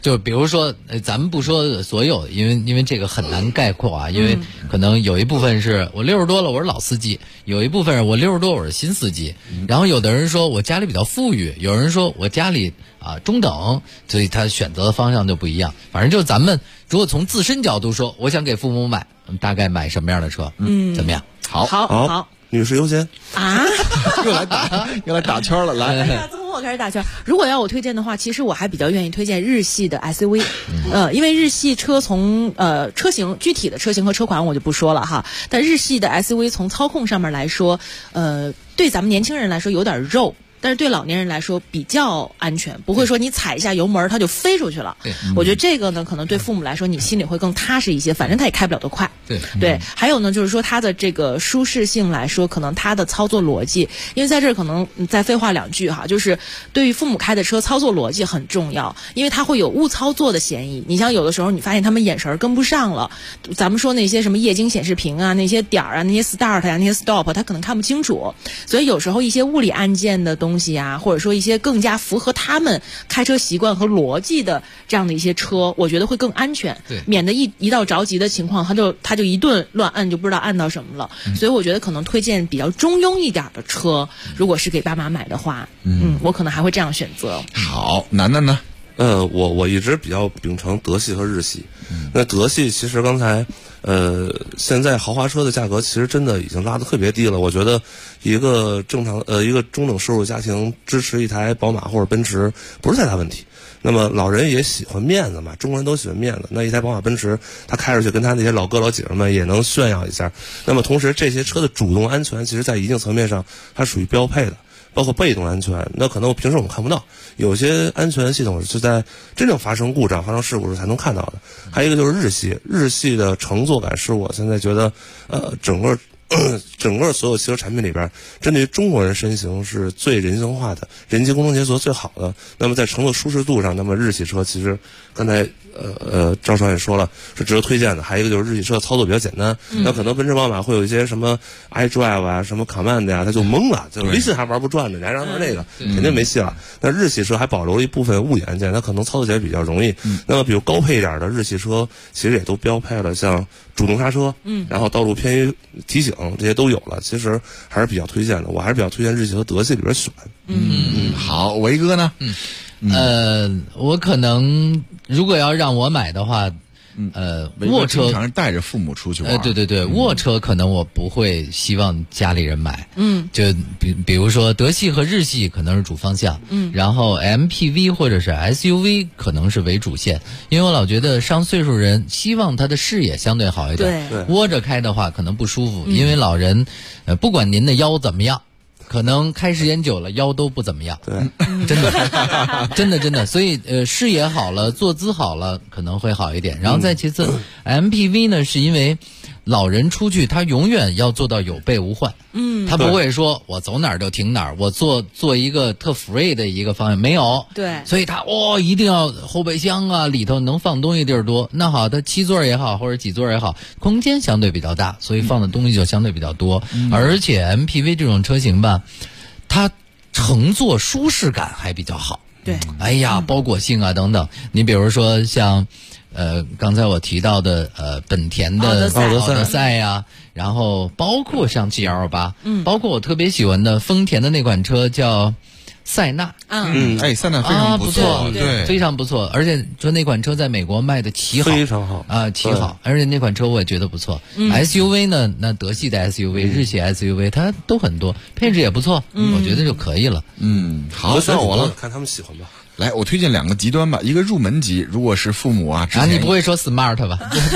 就比如说，咱们不说所有，因为这个很难概括啊，因为可能有一部分是我60多了我是老司机，有一部分是我60多我是新司机，然后有的人说我家里比较富裕，有人说我家里中等，所以他选择的方向就不一样。反正就是咱们如果从自身角度说，我想给父母买，大概买什么样的车？怎么样？ 好， 女士优先啊！ 又来打圈了，来。 从我开始打圈。如果要我推荐的话，其实我还比较愿意推荐日系的 SUV，因为日系车从车型具体的车型和车款我就不说了哈，但日系的 SUV 从操控上面来说，对咱们年轻人来说有点肉。但是对老年人来说比较安全，不会说你踩一下油门它就飞出去了。我觉得这个呢，可能对父母来说你心里会更踏实一些，反正它也开不了多快。对，还有呢，就是说它的这个舒适性来说，可能它的操作逻辑，因为在这儿可能再废话两句哈，就是对于父母开的车，操作逻辑很重要，因为它会有误操作的嫌疑。你像有的时候你发现他们眼神跟不上了，咱们说那些什么液晶显示屏啊，那些点儿啊，那些 start 啊，那些 stop， 他可能看不清楚，所以有时候一些物理按键的东西啊，或者说一些更加符合他们开车习惯和逻辑的这样的一些车，我觉得会更安全，免得一到着急的情况，他就一顿乱按，就不知道按到什么了。所以我觉得可能推荐比较中庸一点的车，如果是给爸妈买的话，我可能还会这样选择。 好，楠楠呢？ 我一直比较秉承德系和日系。那德系其实刚才现在豪华车的价格其实真的已经拉得特别低了。我觉得一个正常一个中等收入家庭支持一台宝马或者奔驰不是太大问题。那么老人也喜欢面子嘛，中国人都喜欢面子。那一台宝马奔驰，他开出去跟他那些老哥老姐们也能炫耀一下。那么同时这些车的主动安全，其实在一定层面上它属于标配的。包括被动安全，那可能平时我们看不到，有些安全系统是在真正发生故障、发生事故时才能看到的。还有一个就是日系的乘坐感是我现在觉得，整个所有汽车产品里边，针对于中国人身形是最人性化的，人机工程协作最好的。那么在乘坐舒适度上，那么日系车其实刚才张少也说了是值得推荐的。还有一个就是日系车操作比较简单，那可能奔驰宝马会有一些什么 iDrive 啊、什么 Command 呀，他就懵了，就微信还玩不转呢，你还让他这个肯定没戏了。那日系车还保留了一部分物理按键，它可能操作起来比较容易。那么比如高配一点的日系车，其实也都标配了像主动刹车，然后道路偏移提醒这些都有了，其实还是比较推荐的。我还是比较推荐日系和德系里边选。 好，维哥呢？ 我可能如果要让我买的话，卧车经常是带着父母出去玩。 对，卧车可能我不会希望家里人买。就比如说德系和日系可能是主方向，然后 MPV 或者是 SUV 可能是为主线，因为我老觉得上岁数人希望他的视野相对好一点，窝着开的话可能不舒服，因为老人不管您的腰怎么样。可能开时间久了腰都不怎么样，真的，所以视野好了，坐姿好了可能会好一点。然后再其次，MPV 呢是因为老人出去他永远要做到有备无患，他不会说我走哪儿就停哪儿，我做一个特 free 的一个方向没有，所以他一定要后备箱啊里头能放东西地儿多。那好，他7座也好或者几座也好，空间相对比较大，所以放的东西就相对比较多。而且 MPV 这种车型吧，它乘坐舒适感还比较好。包裹性啊等等。你比如说像刚才我提到的本田的奥德赛呀，然后包括像 GL8，包括我特别喜欢的丰田的那款车叫塞纳， 塞纳非常不错， 对，非常不错，而且说那款车在美国卖的奇好， 非常好奇好，而且那款车我也觉得不错。SUV 呢，那德系的 SUV、日系 SUV 它都很多，配置也不错，我觉得就可以了。 好，到我了， 看他们喜欢吧。 来，我推荐2个极端吧，一个入门级，如果是父母啊， 你不会说 smart 吧？ 不是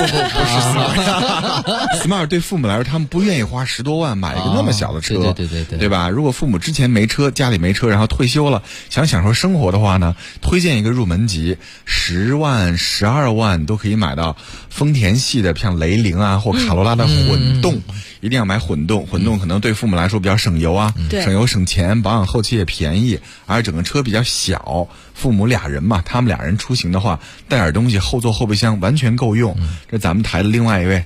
smart，smart 对父母来说，他们不愿意花10多万买一个那么小的车，对吧？如果父母之前没车，家里没车，然后退休了，想享受生活的话呢，推荐一个入门级，10万、12万都可以买到丰田系的，像雷凌啊或卡罗拉的混动，一定要买混动，混动可能对父母来说比较省油啊，省油省钱，保养后期也便宜，而整个车比较小。父母俩人嘛，他们俩人出行的话，带点东西，后座后备箱完全够用。这咱们台的另外一位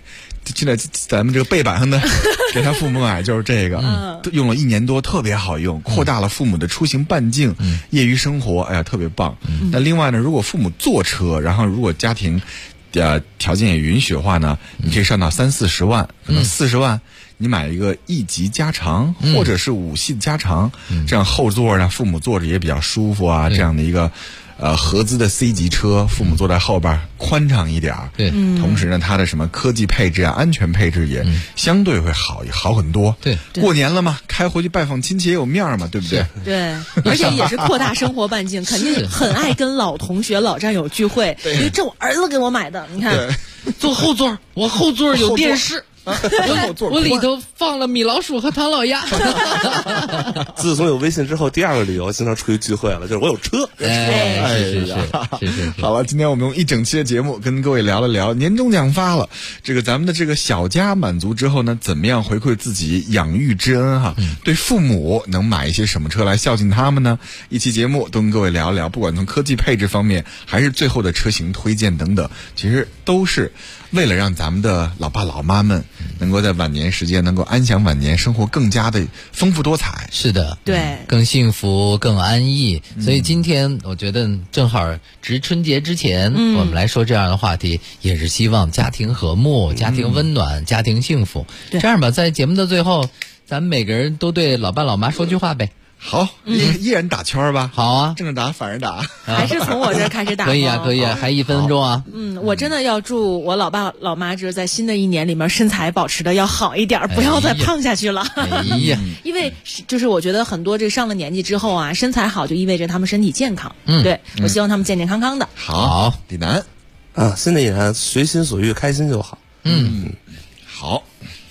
现在咱们这个背板上的给他父母买就是这个，用了1年多，特别好用，扩大了父母的出行半径，业余生活，哎呀，特别棒。那另外呢，如果父母坐车，然后如果家庭条件也允许的话呢，你可以上到30-40万，可能40万。你买一个1级加长，或者是5系的加长，这样后座呢，父母坐着也比较舒服啊。这样的一个合资的 C 级车，父母坐在后边宽敞一点。 对， 同时呢，它的什么科技配置啊、安全配置也相对会好很多。 对， 过年了嘛，开回去拜访亲戚也有面嘛，对不对？ 对，而且也是扩大生活半径，肯定很爱跟老同学、老战友聚会。因为这我儿子给我买的，你看， 坐后座，我后座有电视。我里头放了米老鼠和唐老鸭。 自从有微信之后，第2个理由经常出去聚会了，就是我有车。 是。 好了，今天我们用1整期的节目跟各位聊了聊年终奖发了，这个咱们的这个小家满足之后呢，怎么样回馈自己养育之恩哈？对父母能买一些什么车来孝敬他们呢？一期节目都跟各位聊一聊，不管从科技配置方面，还是最后的车型推荐等等，其实都是为了让咱们的老爸老妈们能够在晚年时间能够安享晚年，生活更加的丰富多彩。 是的， 对， 更幸福更安逸。所以今天我觉得正好值春节之前，我们来说这样的话题，也是希望家庭和睦、家庭温暖、家庭幸福。这样吧，在节目的最后，咱们每个人都对老爸老妈说句话呗。 好，依然打圈吧。 好啊， 正着打，反着打， 还是从我这开始打。 可以啊，还1分钟啊。 我真的要祝我老爸老妈这在新的1年里面身材保持的要好一点，不要再胖下去了。因为就是我觉得很多这上了年纪之后啊，身材好就意味着他们身体健康。对，我希望他们健健康康的。 好，李楠啊，新的1年随心所欲，开心就好。 好。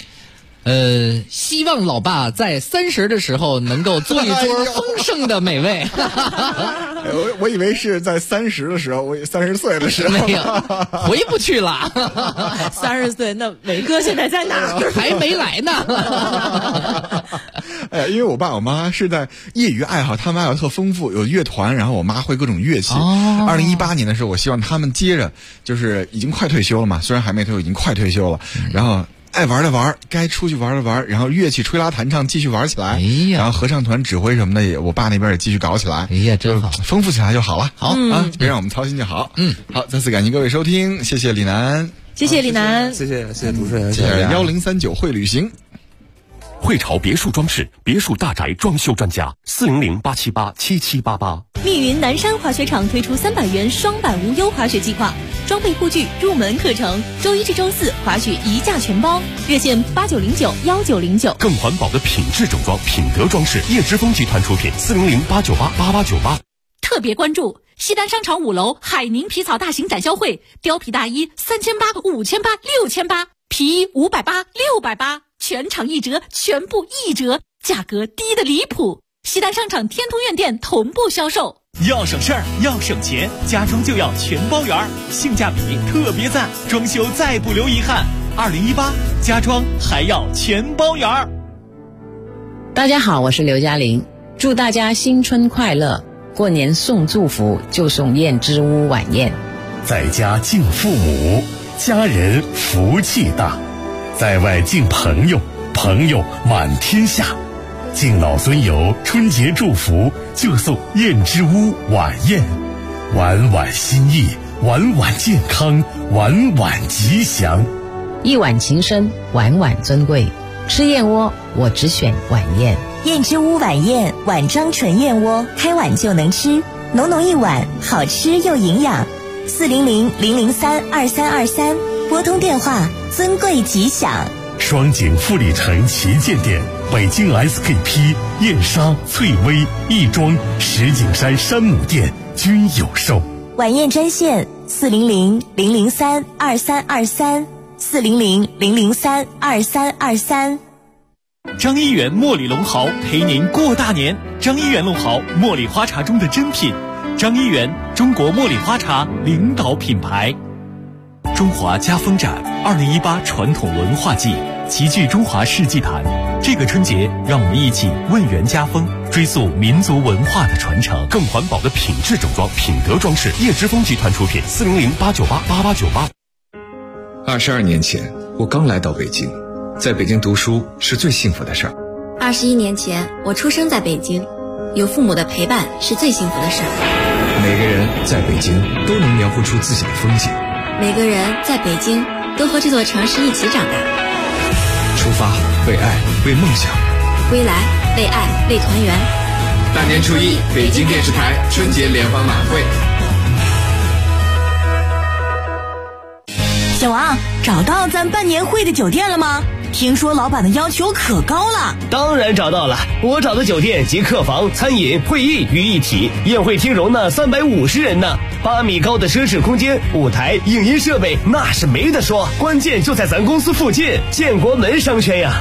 希望老爸在30的时候能够做一桌丰盛的美味。 我以为是在30的时候，我30岁的时候没有，回不去了。 30岁，那伟哥现在在哪儿？ 还没来呢。 因为我爸我妈是在业余爱好，他们爱好特丰富，有乐团，然后我妈会各种乐器。2018年的时候，我希望他们接着，就是已经快退休了嘛，虽然还没退休，已经快退休了，然后爱玩的玩，该出去玩的玩，然后乐器吹拉弹唱继续玩起来。然后合唱团指挥什么的也，我爸那边也继续搞起来。 真好， 丰富起来就好了。 好别让我们操心就好。好，再次感谢各位收听，谢谢李楠， 谢谢李楠， 谢谢主持人， 谢谢1039会旅行。 汇潮别墅装饰，别墅大宅装修专家，400-878-7788。 密云南山滑雪场推出300元双板无忧滑雪计划，装备护具、入门课程，周1至周4滑雪一价全包，热线89091909。 更环保的品质整装，品德装饰，叶之峰集团出品，400-898-8898。 特别关注西单商场5楼海宁皮草大型展销会，貂皮大衣3800、5800、6800，皮衣580、680，全场1折，全部1折，价格低得离谱。西单商场天通苑店同步销售。 要省事儿，要省钱，家装就要全包圆，性价比特别赞，装修再不留遗憾。2018家装还要全包圆。 大家好，我是刘嘉玲，祝大家新春快乐。过年送祝福就送燕之屋晚宴， 在家敬父母，家人福气大；在外敬朋友，朋友满天下。敬老尊友，春节祝福就送燕之屋晚宴，晚晚心意，晚晚健康，晚晚吉祥。 一碗情深，晚晚尊贵。吃燕窝，我只选晚宴。 燕之屋晚宴，碗装纯燕窝，开碗就能吃，浓浓一碗，好吃又营养。400-003-2323，拨通电话，尊贵吉祥。 双井富力城旗舰店，北京 SKP、燕莎、翠微、亦庄、石景山山姆店均有售。 晚宴专线400-003-2323。400-003-2323。 张一元茉莉龙豪陪您过大年。张一元龙豪，茉莉花茶中的珍品。张一元，中国茉莉花茶领导品牌。中华家风展2018传统文化季，齐聚中华世纪坛。这个春节，让我们一起问源家风，追溯民族文化的传承。 更环保的品质整装，品德装饰，叶之峰集团出品，400-898-8898。 22年前， 我刚来到北京，在北京读书是最幸福的事儿。 21年前，我出生在北京，有父母的陪伴是最幸福的事儿。 每个人在北京都能描绘出自己的风景。 每个人在北京都和这座城市一起长大。 出发，为爱，为梦想。 归来，为爱，为团圆。 大年初一，北京电视台春节联欢晚会。 小王，找到咱办年会的酒店了吗？听说老板的要求可高了。 当然找到了，我找的酒店集客房、餐饮、会议于一体，宴会厅容纳350人呢，8米高的奢侈空间，舞台、影音设备那是没得说，关键就在咱公司附近，建国门商圈呀。